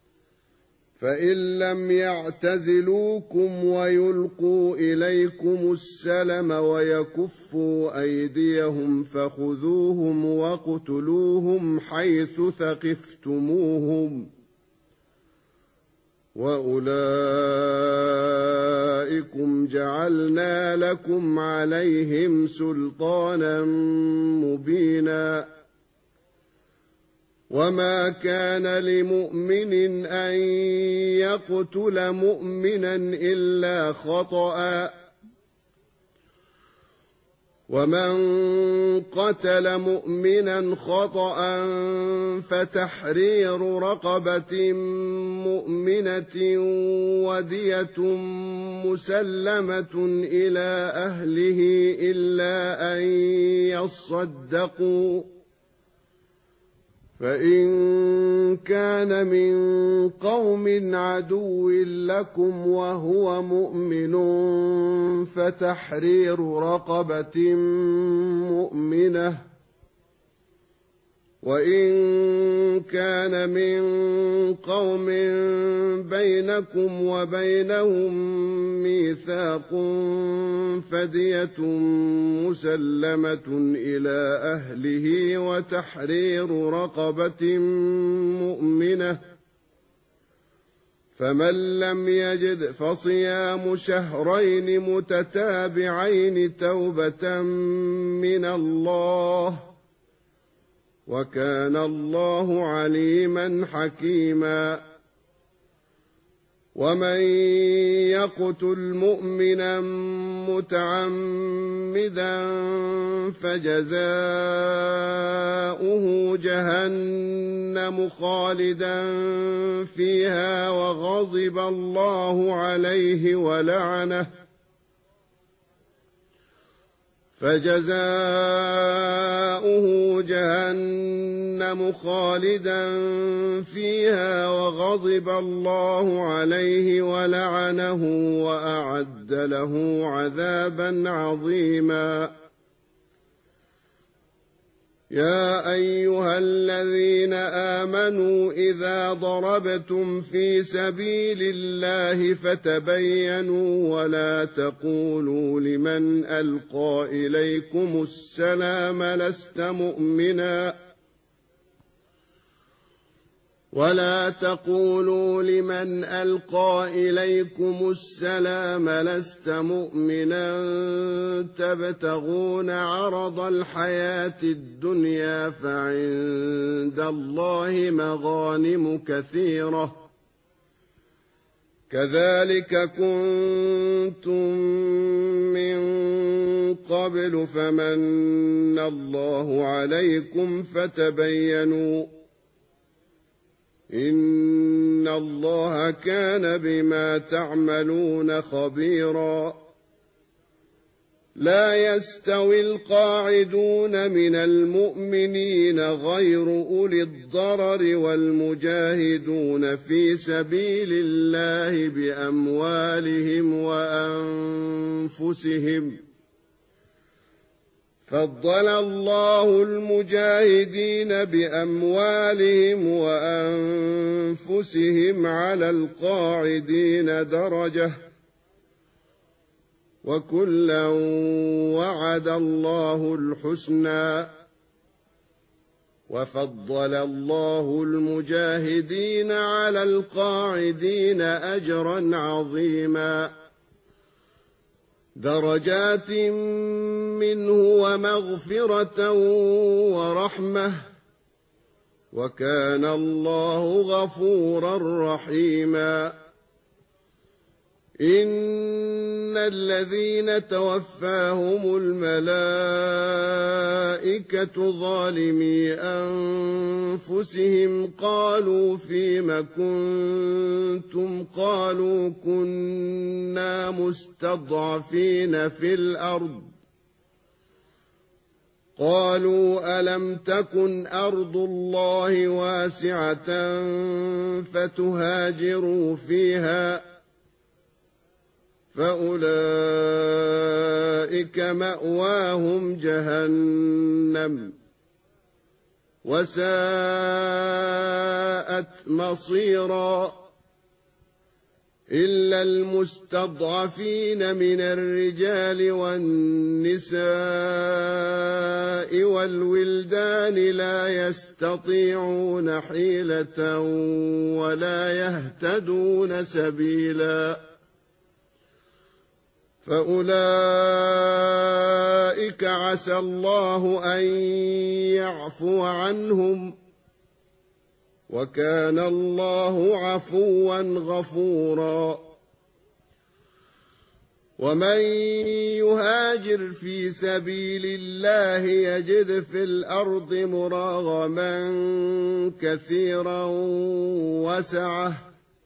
فإن لم يعتزلوكم ويلقوا إليكم السلم ويكفوا أيديهم فخذوهم واقتلوهم حيث ثقفتموهم وأولئكم جعلنا لكم عليهم سلطانا مبينا وما كان لمؤمن أن يقتل مؤمنا إلا خطأ ومن قتل مؤمنا خطأ فتحرير رقبة مؤمنة ودية مسلمة إلى أهله إلا أن يصدقوا فإن كان من قوم عدو لكم وهو مؤمن فتحرير رقبة مؤمنة وإن كان من قوم بينكم وبينهم ميثاق فدية مسلمة إلى أهله وتحرير رقبة مؤمنة فمن لم يجد فصيام شهرين متتابعين توبة من الله وكان الله عليما حكيما ومن يقتل مؤمنا متعمدا فجزاؤه جهنم خالدا فيها وغضب الله عليه ولعنه فجزاؤه جهنم خالدا فيها وغضب الله عليه ولعنه وأعد له عذابا عظيما. يا أيها الذين آمنوا إذا ضربتم في سبيل الله فتبينوا ولا تقولوا لمن ألقى إليكم السلام لست مؤمنا ولا تقولوا لمن ألقى إليكم السلام لست مؤمنا تبتغون عرض الحياة الدنيا فعند الله مغانم كثيرة كذلك كنتم من قبل فمن الله عليكم فتبينوا إن الله كان بما تعملون خبيرا. لا يستوي القاعدون من المؤمنين غير أولي الضرر والمجاهدون في سبيل الله بأموالهم وأنفسهم فضل الله المجاهدين بأموالهم وأنفسهم على القاعدين درجة وكلا وعد الله الحسنى وفضل الله المجاهدين على القاعدين أجرا عظيما درجات منه ومغفرة ورحمة وكان الله غفورا رحيما. إن الذين توفاهم الملائكة ظالمي أنفسهم قالوا فيم كنتم قالوا كنا مستضعفين في الأرض قالوا ألم تكن أرض الله واسعة فتهاجروا فيها فأولئك مأواهم جهنم وساءت مصيرا. إلا المستضعفين من الرجال والنساء والولدان لا يستطيعون حيلة ولا يهتدون سبيلا فأولئك عسى الله أن يعفو عنهم وكان الله عفوا غفورا. ومن يهاجر في سبيل الله يجد في الأرض مراغما كثيرا وسعة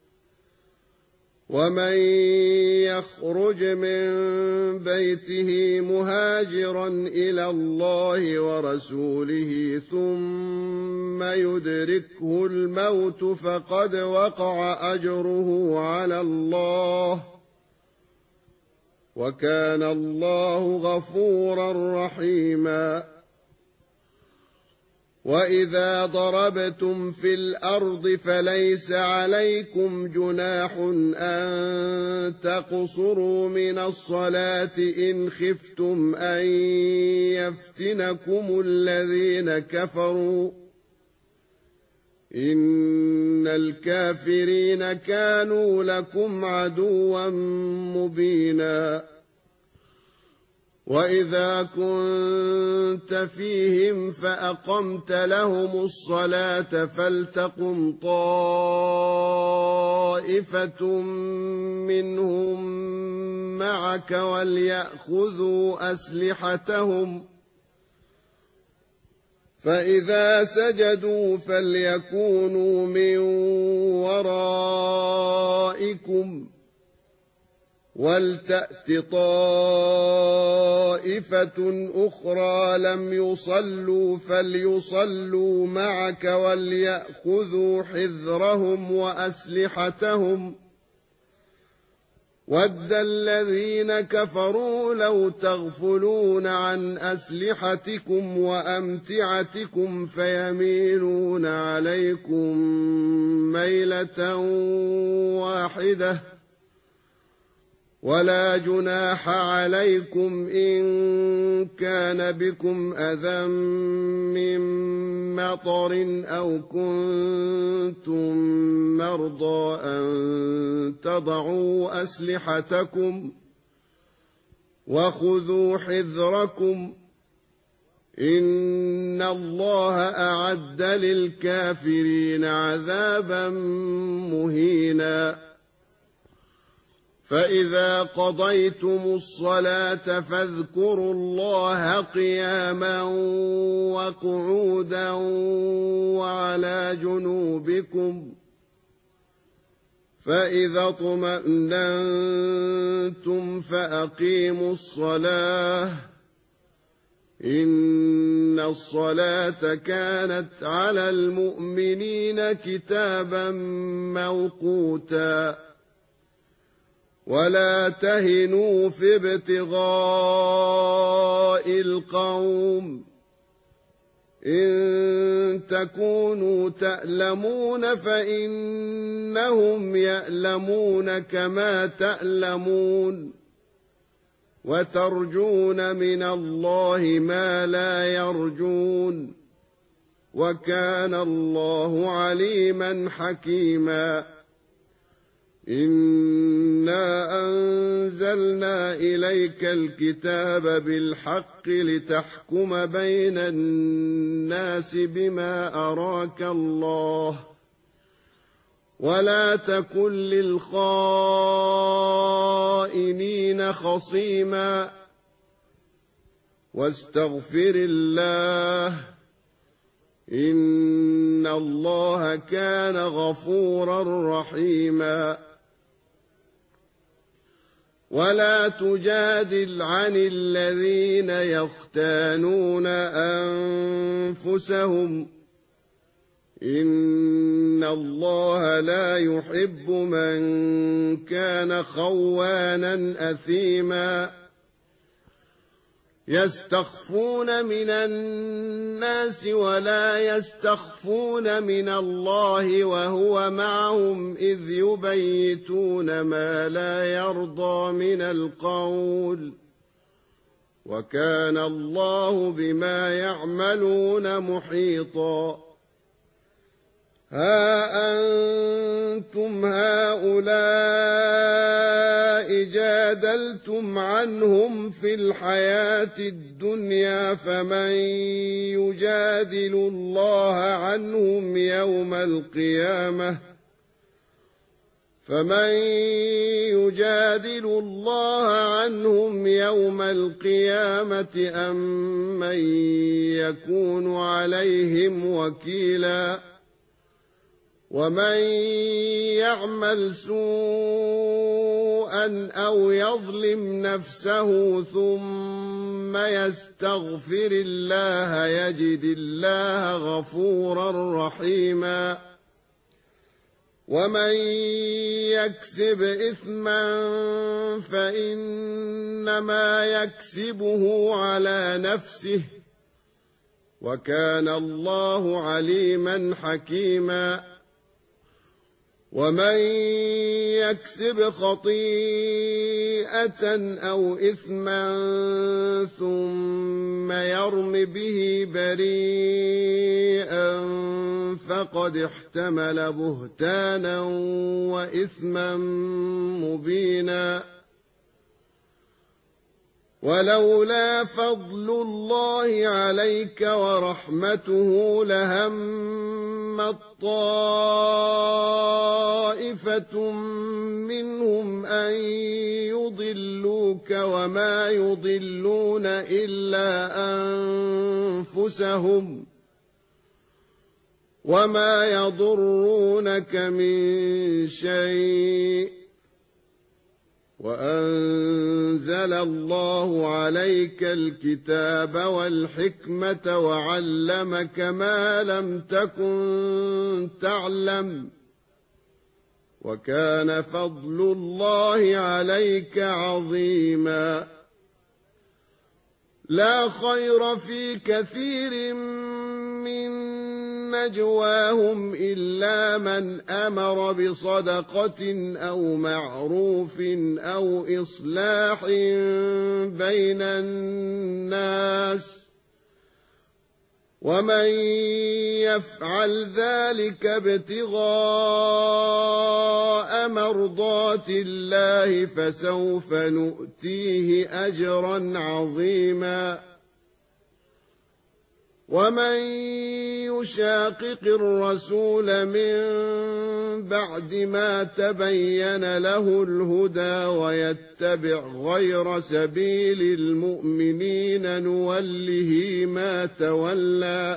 ومن يخرج من بيته مهاجرا إلى الله ورسوله ثم يدركه الموت فقد وقع أجره على الله وكان الله غفورا رحيما. وإذا ضربتم في الأرض فليس عليكم جناح أن تقصروا من الصلاة إن خفتم أن يفتنكم الذين كفروا إن الكافرين كانوا لكم عدوا مبينا. وإذا كنت فيهم فأقمت لهم الصلاة فلتقم طائفة منهم معك وليأخذوا أسلحتهم فإذا سجدوا فليكونوا من ورائكم ولتأت طائفة أخرى لم يصلوا فليصلوا معك وليأخذوا حذرهم وأسلحتهم ود الذين كفروا لو تغفلون عن أسلحتكم وأمتعتكم فيميلون عليكم ميلة واحدة ولا جناح عليكم إن كان بكم أذى من مطر أو كنتم مرضى أن تضعوا أسلحتكم وخذوا حذركم إن الله أعد للكافرين عذابا مهينا فإذا قضيتم الصلاة فاذكروا الله قياما وقعودا وعلى جنوبكم فإذا اطمأننتم فأقيموا الصلاة إن الصلاة كانت على المؤمنين كتابا موقوتا ولا تهنوا في ابتغاء القوم إن تكونوا تألمون فإنهم يألمون كما تألمون وترجون من الله ما لا يرجون وكان الله عليما حكيما إنا أنزلنا إليك الكتاب بالحق لتحكم بين الناس بما أراك الله ولا تكن للخائنين خصيما واستغفر الله إن الله كان غفورا رحيما ولا تجادل عن الذين يختانون أنفسهم إن الله لا يحب من كان خوانا أثيما يستخفون من الناس ولا يستخفون من الله وهو معهم إذ يبيتون ما لا يرضى من القول وكان الله بما يعملون محيطا ها أنتم هؤلاء جادلتم عنهم في الحياة الدنيا فمن يجادل الله عنهم يوم القيامة فمن يجادل الله عنهم يوم القيامة أم من يكون عليهم وكيلا ومن يعمل سوءا أو يظلم نفسه ثم يستغفر الله يجد الله غفورا رحيما ومن يكسب إثما فإنما يكسبه على نفسه وكان الله عليما حكيما ومن يكسب خطيئة أو إثما ثم يرم به بريئا فقد احتمل بهتانا وإثما مبينا ولولا فضل الله عليك ورحمته لهمت طائفة منهم أن يضلوك وما يضلون إلا أنفسهم وما يضرونك من شيء وأنزل الله عليك الكتاب والحكمة وعلمك ما لم تكن تعلم وكان فضل الله عليك عظيما لا خير في كثير من نجواهم إلا من أمر بصدقة أو معروف أو إصلاح بين الناس ومن يفعل ذلك ابتغاء مرضات الله فسوف نؤتيه أجرا عظيما ومن يشاقق الرسول من بعد ما تبين له الهدى ويتبع غير سبيل المؤمنين نوله ما تولى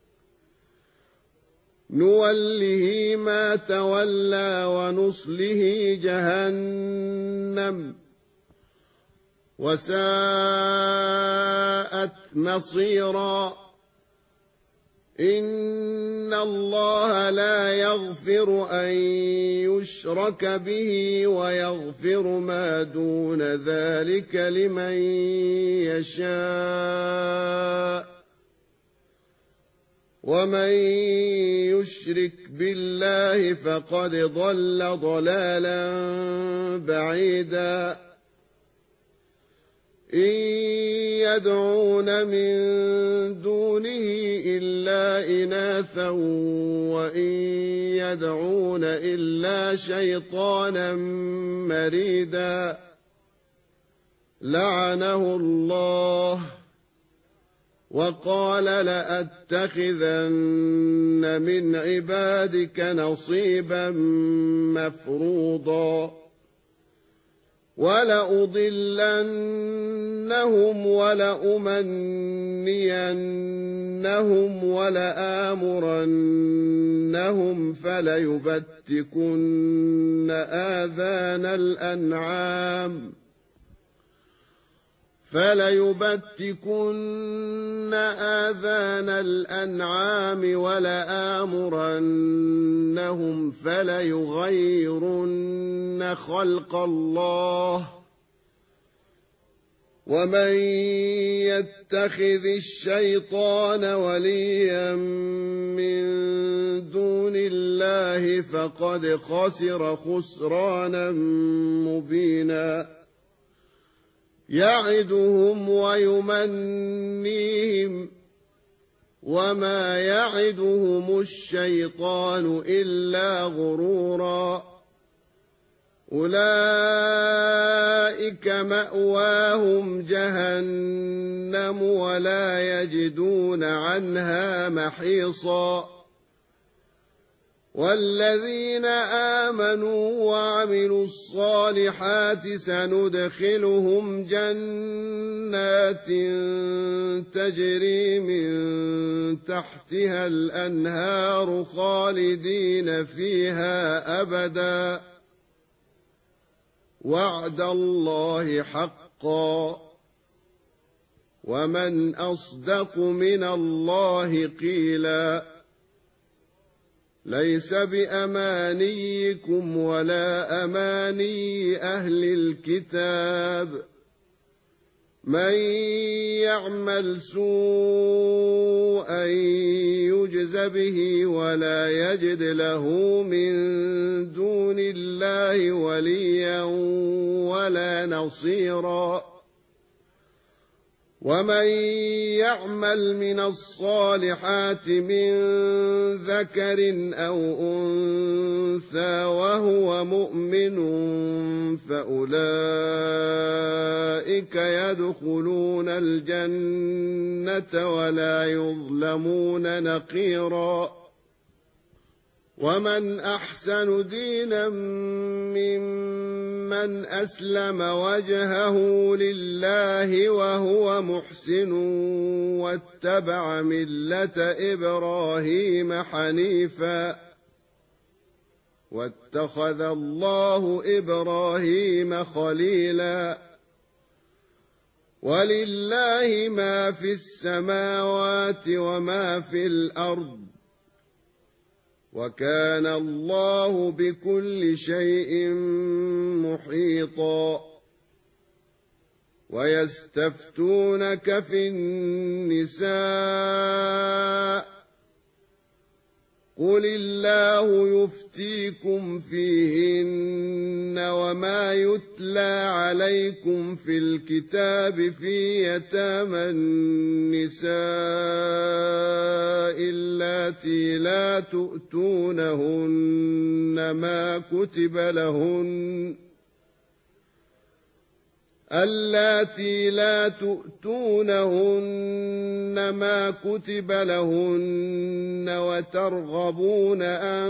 نوله ما تولى ونصله جهنم وساءت مصيرا إن الله لا يغفر أن يشرك به ويغفر ما دون ذلك لمن يشاء ومن يشرك بالله فقد ضل ضلالا بعيدا إن يدعون من دونه إلا إناثا وإن يدعون إلا شيطانا مريدا لعنه الله وقال لأتخذن من عبادك نصيبا مفروضا ولأضلنهم ولأمنينهم ولآمرنهم فليبتكن آذان الأنعام فليبتكن آذان الأنعام ولآمرنهم فليغيرن خلق الله ومن يتخذ الشيطان وليا من دون الله فقد خسر خسرانا مبينا يعدهم ويمنيهم وما يعدهم الشيطان إلا غرورا أولئك مأواهم جهنم ولا يجدون عنها محيصا والذين آمنوا وعملوا الصالحات سندخلهم جنات تجري من تحتها الأنهار خالدين فيها أبدا وعد الله حقا ومن أصدق من الله قيلا ليس بأمانيكم ولا أماني أهل الكتاب من يعمل سوءا يجز به ولا يجد له من دون الله وليا ولا نصيرا ومن يعمل من الصالحات من ذكر أو أنثى وهو مؤمن فأولئك يدخلون الجنة ولا يظلمون نقيرا ومن أحسن دينا ممن أسلم وجهه لله وهو محسن واتبع ملة إبراهيم حنيفا واتخذ الله إبراهيم خليلا ولله ما في السماوات وما في الأرض وكان الله بكل شيء محيطا ويستفتونك في النساء قل الله يفتيكم فيهن وما يتلى عليكم في الكتاب في يتامى النساء اللاتي لا تؤتونهن ما كتب لهن اللاتي لا تؤتونهن ما كتب لهن وترغبون أن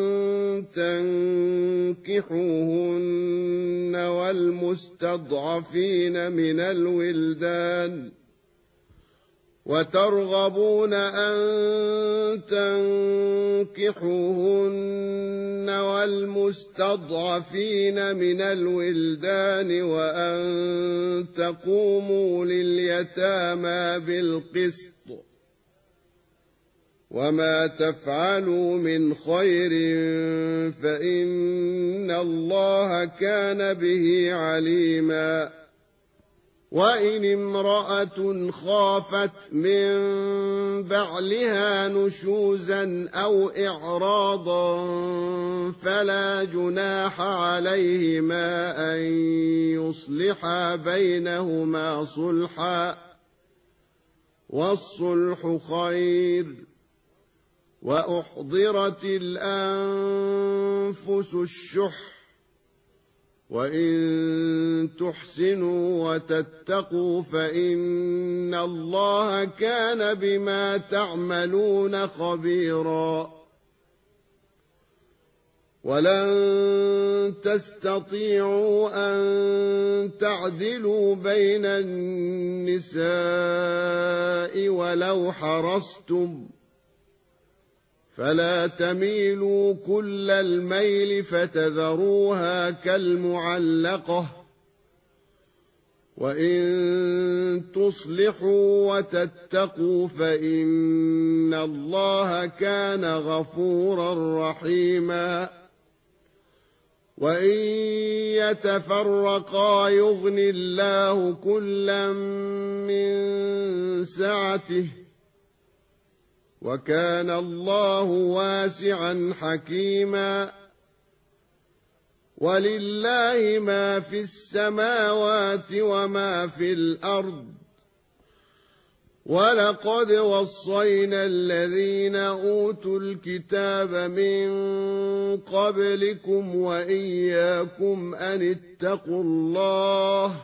تنكحوهن والمستضعفين من الولدان وترغبون أن تنكحوهن والمستضعفين من الولدان وأن تقوموا لليتامى بالقسط وما تفعلوا من خير فإن الله كان به عليما وإن امرأة خافت من بعلها نشوزا أو إعراضا فلا جناح عليهما أن يصلحا بينهما صلحا والصلح خير وأحضرت الأنفس الشح وإن تحسنوا وتتقوا فإن الله كان بما تعملون خبيرا ولن تستطيعوا أن تعدلوا بين النساء ولو حرصتم فلا تميلوا كل الميل فتذروها كالمعلقة وإن تصلحوا وتتقوا فإن الله كان غفورا رحيما وإن يتفرقا يغن الله كلا من سعته وكان الله واسعا حكيما ولله ما في السماوات وما في الأرض ولقد وصينا الذين أوتوا الكتاب من قبلكم وإياكم أن اتقوا الله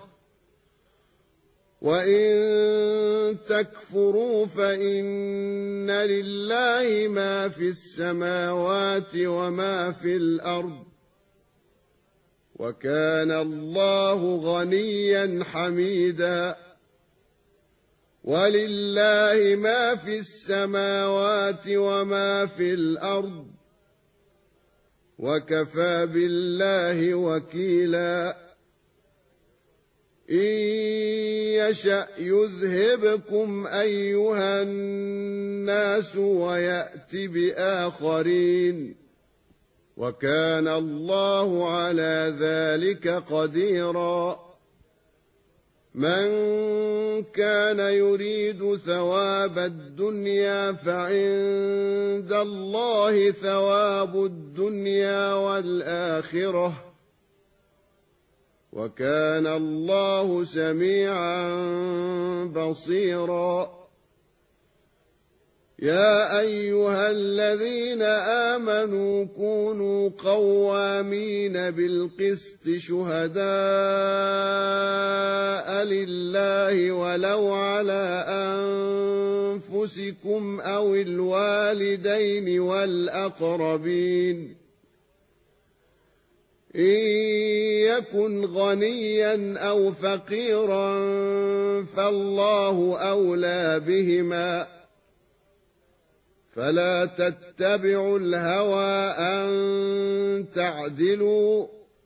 وإن تكفروا فإن لله ما في السماوات وما في الأرض وكان الله غنيا حميدا ولله ما في السماوات وما في الأرض وكفى بالله وكيلا إن يشأ يذهبكم أيها الناس ويأت بآخرين وكان الله على ذلك قديرا من كان يريد ثواب الدنيا فعند الله ثواب الدنيا والآخرة وكان الله سميعا بصيرا. يا أيها الذين آمنوا كونوا قوامين بالقسط شهداء لله ولو على أنفسكم أو الوالدين والأقربين إن يكن غنيا أو فقيرا فالله أولى بهما فلا تتبعوا الهوى أن تعدلوا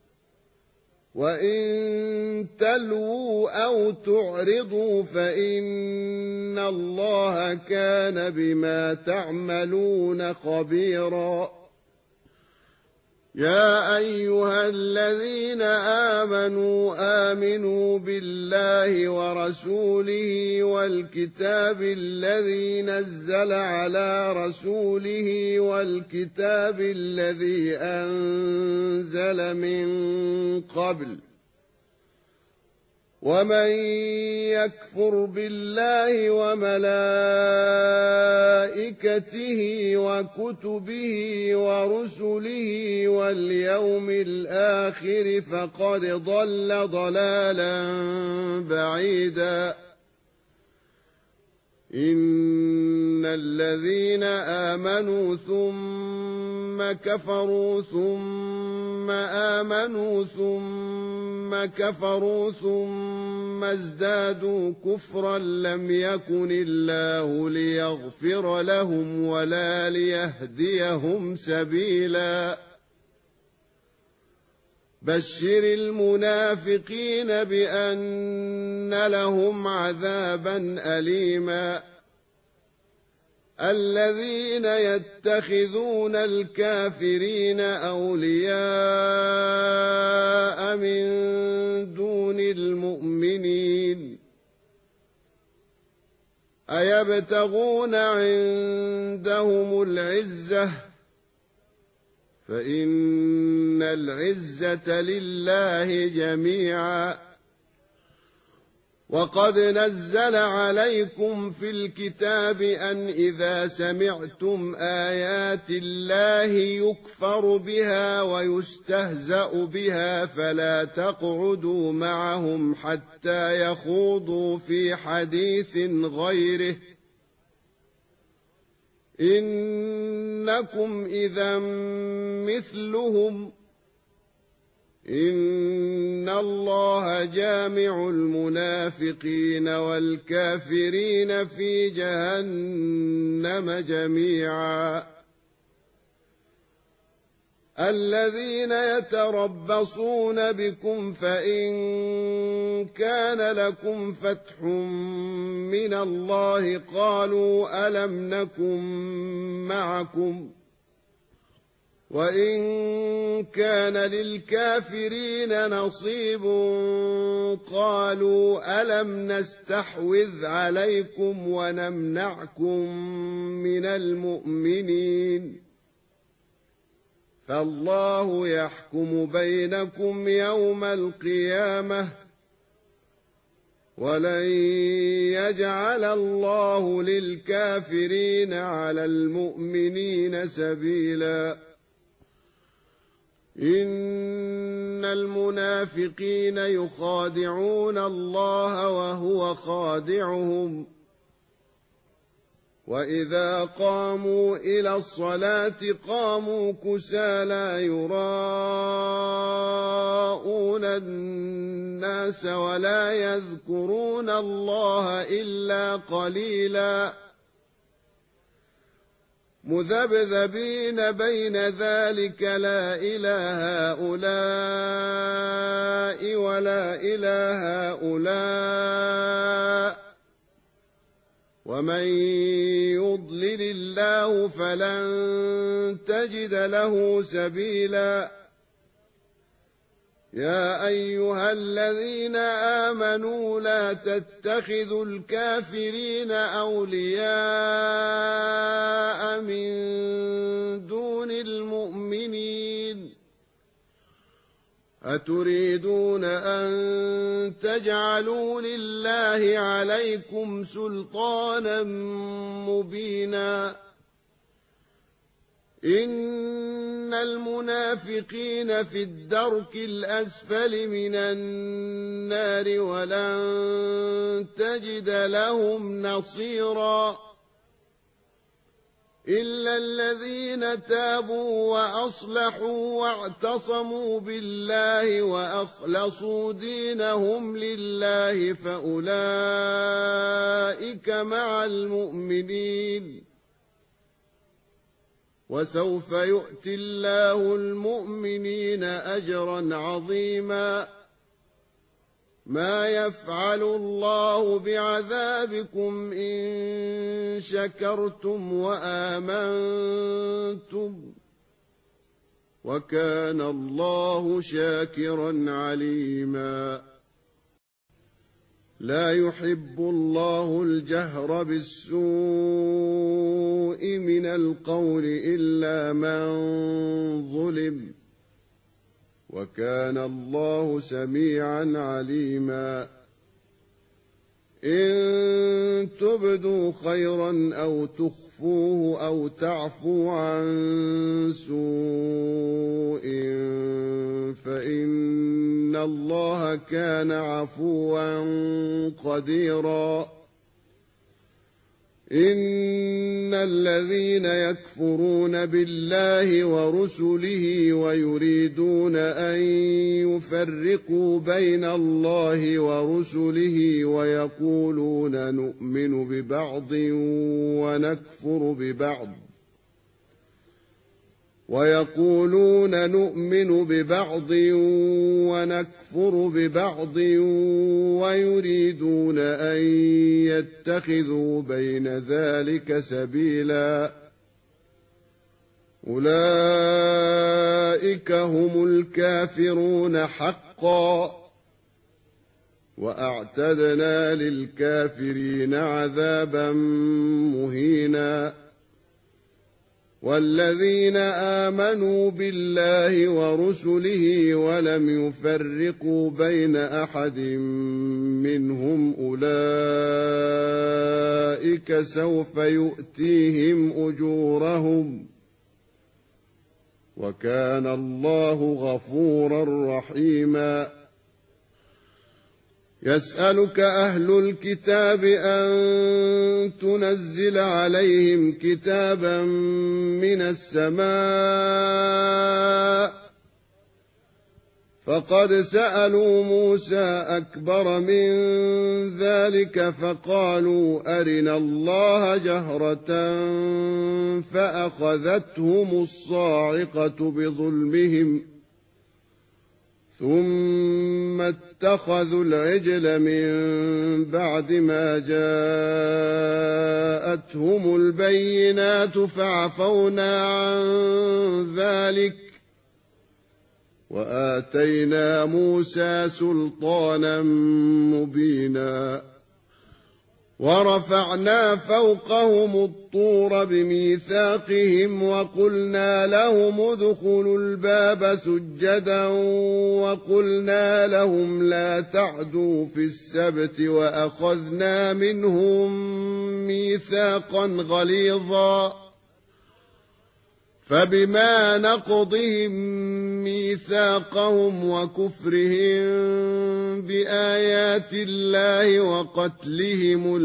وإن تلووا أو تعرضوا فإن الله كان بما تعملون خبيرا. يا أيها الذين آمنوا آمنوا بالله ورسوله والكتاب الذي نزل على رسوله والكتاب الذي أنزل من قبل ومن يكفر بالله وملائكته وكتبه ورسله واليوم الآخر فقد ضل ضلالا بعيدا. إن الذين آمنوا ثم كفروا ثم آمنوا ثم كفروا ثم ازدادوا كفرا لم يكن الله ليغفر لهم ولا ليهديهم سبيلا. بشر المنافقين بأن لهم عذابا أليما. الذين يتخذون الكافرين أولياء من دون المؤمنين أيبتغون عندهم العزة فإن العزة لله جميعا. وقد نزل عليكم في الكتاب أن إذا سمعتم آيات الله يكفر بها ويستهزأ بها فلا تقعدوا معهم حتى يخوضوا في حديث غيره إنكم إذا مثلهم إن الله جامع المنافقين والكافرين في جهنم جميعا. الذين يتربصون بكم فإن كان لكم فتح من الله قالوا ألم نكن معكم وإن كان للكافرين نصيب قالوا ألم نستحوذ عليكم ونمنعكم من المؤمنين فالله يحكم بينكم يوم القيامة ولن يجعل الله للكافرين على المؤمنين سبيلا. إن المنافقين يخادعون الله وهو خادعهم وإذا قاموا إلى الصلاة قاموا كسالى يراءون الناس ولا يذكرون الله إلا قليلا مذبذبين بين ذلك لا إله هؤلاء ولا إله هؤلاء ومن يضلل الله فلن تجد له سبيلا. يا أيها الذين آمنوا لا تتخذوا الكافرين أولياء من دون المؤمنين أتريدون أن تجعلوا لله عليكم سلطانا مبينا إن المنافقين في الدرك الأسفل من النار ولن تجد لهم نصيرا إلا الذين تابوا وأصلحوا واعتصموا بالله وأخلصوا دينهم لله فأولئك مع المؤمنين وسوف يؤتي الله المؤمنين أجرا عظيما ما يفعل الله بعذابكم إن شكرتم وآمنتم وكان الله شاكرا عليما لا يحب الله الجهر بالسوء من القول إلا من ظلم وكان الله سميعا عليما إن تبدوا خيرا أو تخفوه أو تعفوا عن سوء فإن الله كان عفوا قديرا إن الذين يكفرون بالله ورسله ويريدون أن يفرقوا بين الله ورسله ويقولون نؤمن ببعض ونكفر ببعض ويقولون نؤمن ببعض ونكفر ببعض ويريدون أن يتخذوا بين ذلك سبيلا أولئك هم الكافرون حقا وأعتدنا للكافرين عذابا مهينا والذين آمنوا بالله ورسله ولم يفرقوا بين أحد منهم أولئك سوف يؤتيهم أجورهم وكان الله غفورا رحيما يسألك أهل الكتاب أن تنزل عليهم كتابا من السماء فقد سألوا موسى أكبر من ذلك فقالوا أرنا الله جهرة فأخذتهم الصاعقة بظلمهم ثم اتخذوا العجل من بعد ما جاءتهم البينات فعفونا عن ذلك وآتينا موسى سلطانا مبينا ورفعنا فوقهم الطور بميثاقهم وقلنا لهم ادخلوا الباب سجدا وقلنا لهم لا تعدوا في السبت وأخذنا منهم ميثاقا غليظا فبما نقضهم ميثاقهم وكفرهم بآيات الله وقتلهم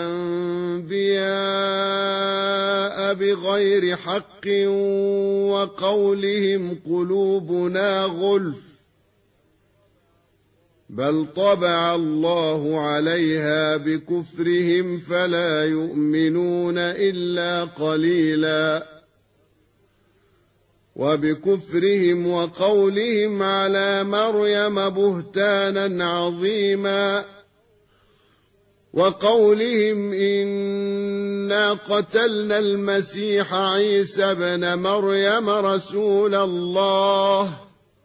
الأنبياء بغير حق وقولهم قلوبنا غلف بل طبع الله عليها بكفرهم فلا يؤمنون إلا قليلا وبكفرهم وقولهم على مريم بهتانا عظيما وقولهم إنا قتلنا المسيح عيسى ابن مريم رسول الله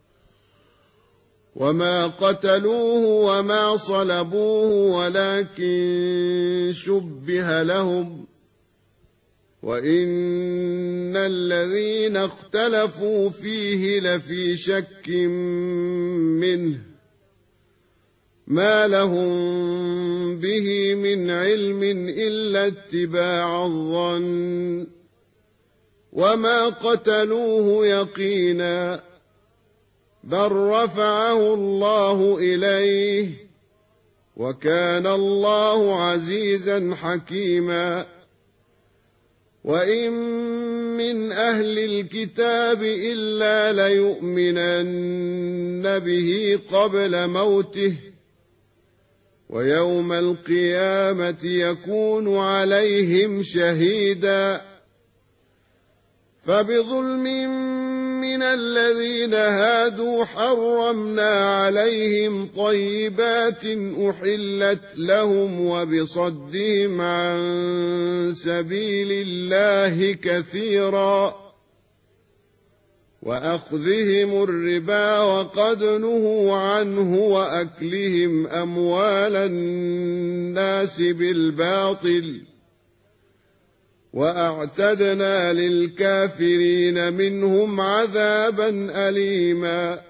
وما قتلوه وما صلبوه ولكن شبه لهم وَإِنَّ الَّذِينَ اخْتَلَفُوا فِيهِ لَفِي شَكٍّ مِّنْهُ مَا لَهُم بِهِ مِنْ عِلْمٍ إِلَّا اتِّبَاعَ الظَّنِّ وَمَا قَتَلُوهُ يَقِينًا بَل رَّفَعَهُ اللَّهُ إِلَيْهِ وَكَانَ اللَّهُ عَزِيزًا حَكِيمًا وَإِن مِّنْ أَهْلِ الْكِتَابِ إِلَّا لَيُؤْمِنَنَّ بِهِ قَبْلَ مَوْتِهِ وَيَوْمَ الْقِيَامَةِ يَكُونُ عَلَيْهِمْ شَهِيدًا فَبِظُلْمٍ مِّنَ الَّذِينَ هَادُوا حَرَّمْنَا عَلَيْهِمْ طَيِّبَاتٍ أُحِلَّتْ لَهُمْ وَبِصَدِّهِمْ عَن سَبِيلِ اللَّهِ كَثِيرًا وَأَخْذِهِمُ الرِّبَا وَقَدْ نُهُوا عَنْهُ وَأَكْلِهِمْ أَمْوَالَ النَّاسِ بِالْبَاطِلِ وَأَعْتَدْنَا لِلْكَافِرِينَ مِنْهُمْ عَذَابًا أَلِيمًا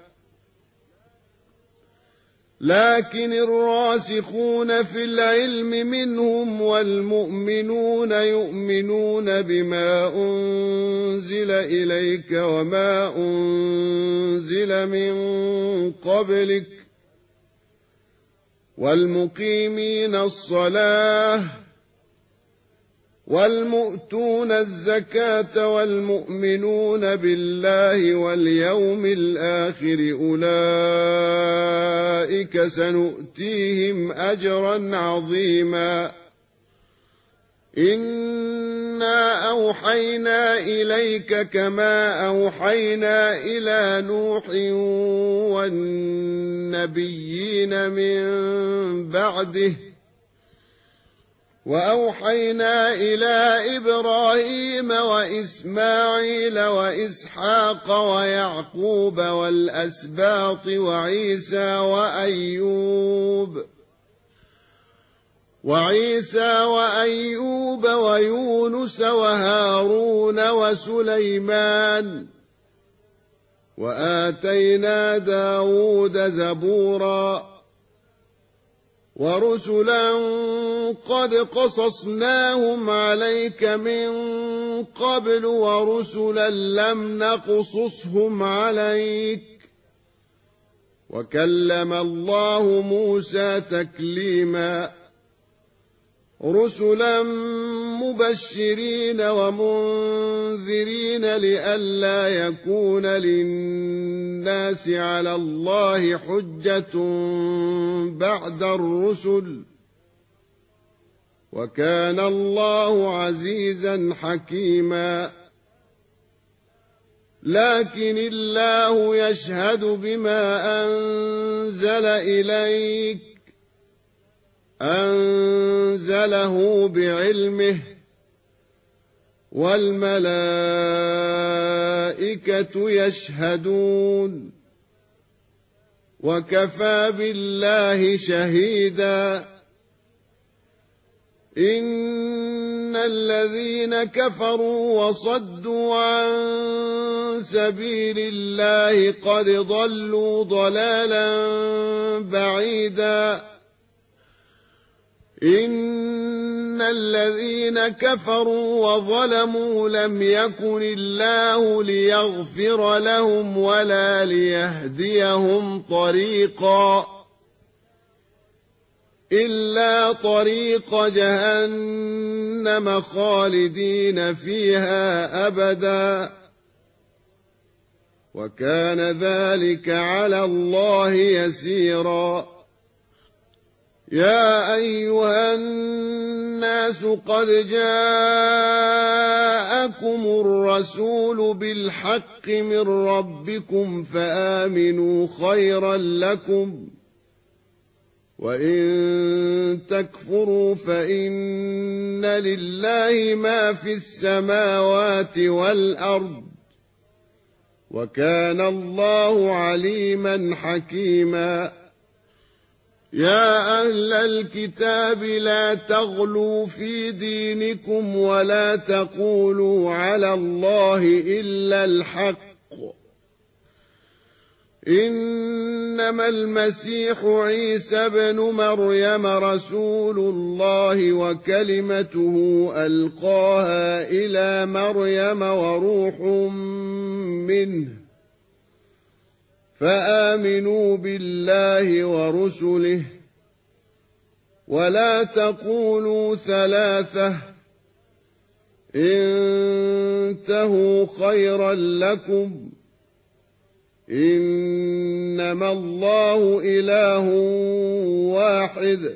لكن الراسخون في العلم منهم والمؤمنون يؤمنون بما أنزل إليك وما أنزل من قبلك والمقيمين الصلاة والمؤتون الزكاة والمؤمنون بالله واليوم الآخر أولئك سنؤتيهم أجرا عظيما إنا أوحينا إليك كما أوحينا إلى نوح والنبيين من بعده وأوحينا إلى إبراهيم وإسماعيل وإسحاق ويعقوب والأسباط وعيسى وأيوب وعيسى وأيوب ويونس وهارون وسليمان وآتينا داود زبورا ورسلا قد قصصناهم عليك من قبل ورسلا لم نقصصهم عليك وكلم الله موسى تكليما رسلا مبشرين ومنذرين لئلا يكون للناس على الله حجة بعد الرسل وكان الله عزيزا حكيما لكن الله يشهد بما أنزل إليك أنزله بعلمه والملائكة يشهدون وكفى بالله شهيدا إن الذين كفروا وصدوا عن سبيل الله قد ضلوا ضلالا بعيدا إن الذين كفروا وظلموا لم يكن الله ليغفر لهم ولا ليهديهم طريقا إلا طريق جهنم خالدين فيها أبدا وكان ذلك على الله يسيرا يا أيها الناس قد جاءكم الرسول بالحق من ربكم فآمنوا خيرا لكم وإن تكفروا فإن لله ما في السماوات والأرض وكان الله عليما حكيما يا أهل الكتاب لا تغلوا في دينكم ولا تقولوا على الله إلا الحق إنما المسيح عيسى بن مريم رسول الله وكلمته ألقاها إلى مريم وروح منه فآمنوا بالله ورسله ولا تقولوا ثلاثة انتهوا خيرا لكم إنما الله إله واحد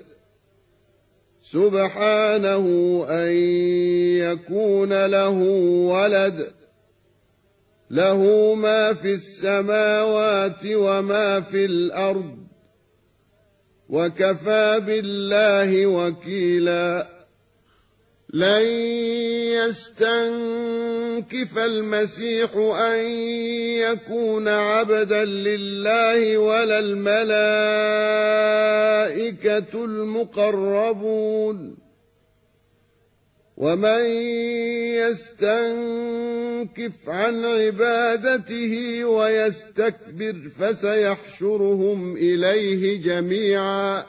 سبحانه أن يكون له ولد له ما في السماوات وما في الأرض وكفى بالله وكيلا لن يستنكف المسيح أن يكون عبدا لله ولا الملائكة المقربون ومن يستنكف عن عبادته ويستكبر فسيحشرهم إليه جميعا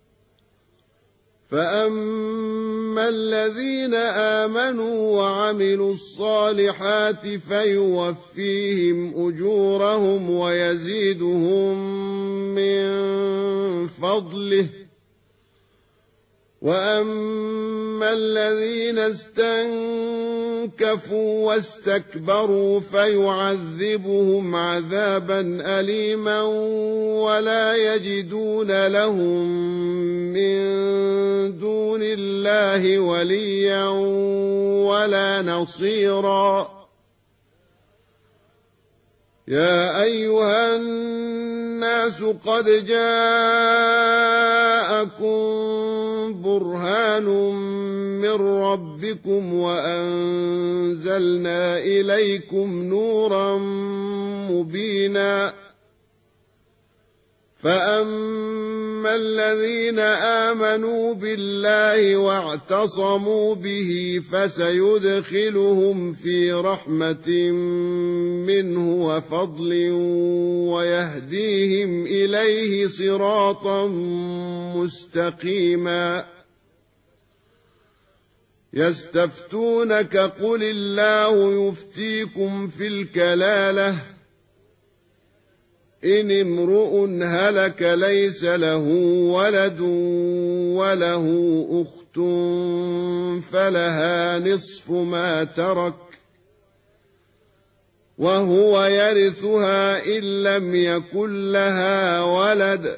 فأما الذين آمنوا وعملوا الصالحات فيوفيهم أجورهم ويزيدهم من فضله وأما الذين استنكفوا واستكبروا فيعذبهم عذابا أليما ولا يجدون لهم من دون الله وليا ولا نصيرا يا أيها الناس قد جاءكم برهان من ربكم وأنزلنا إليكم نورا مبينا فأما الذين آمنوا بالله واعتصموا به فسيدخلهم في رحمة منه وفضل ويهديهم إليه صراطا مستقيما يستفتونك قل الله يفتيكم في الكلالة إن امرؤ هلك ليس له ولد وله أخت فلها نصف ما ترك وهو يرثها إن لم يكن لها ولد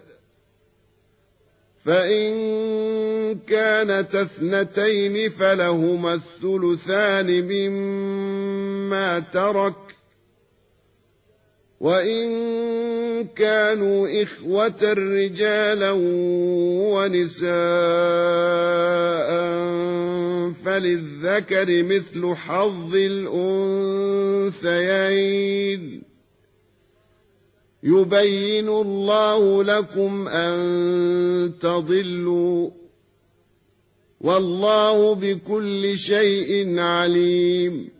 فإن كانت اثنتين فلهما الثلثان مما ترك وإن كانوا إخوة رجالا ونساء فللذكر مثل حظ الأنثيين يبين الله لكم أن تضلوا والله بكل شيء عليم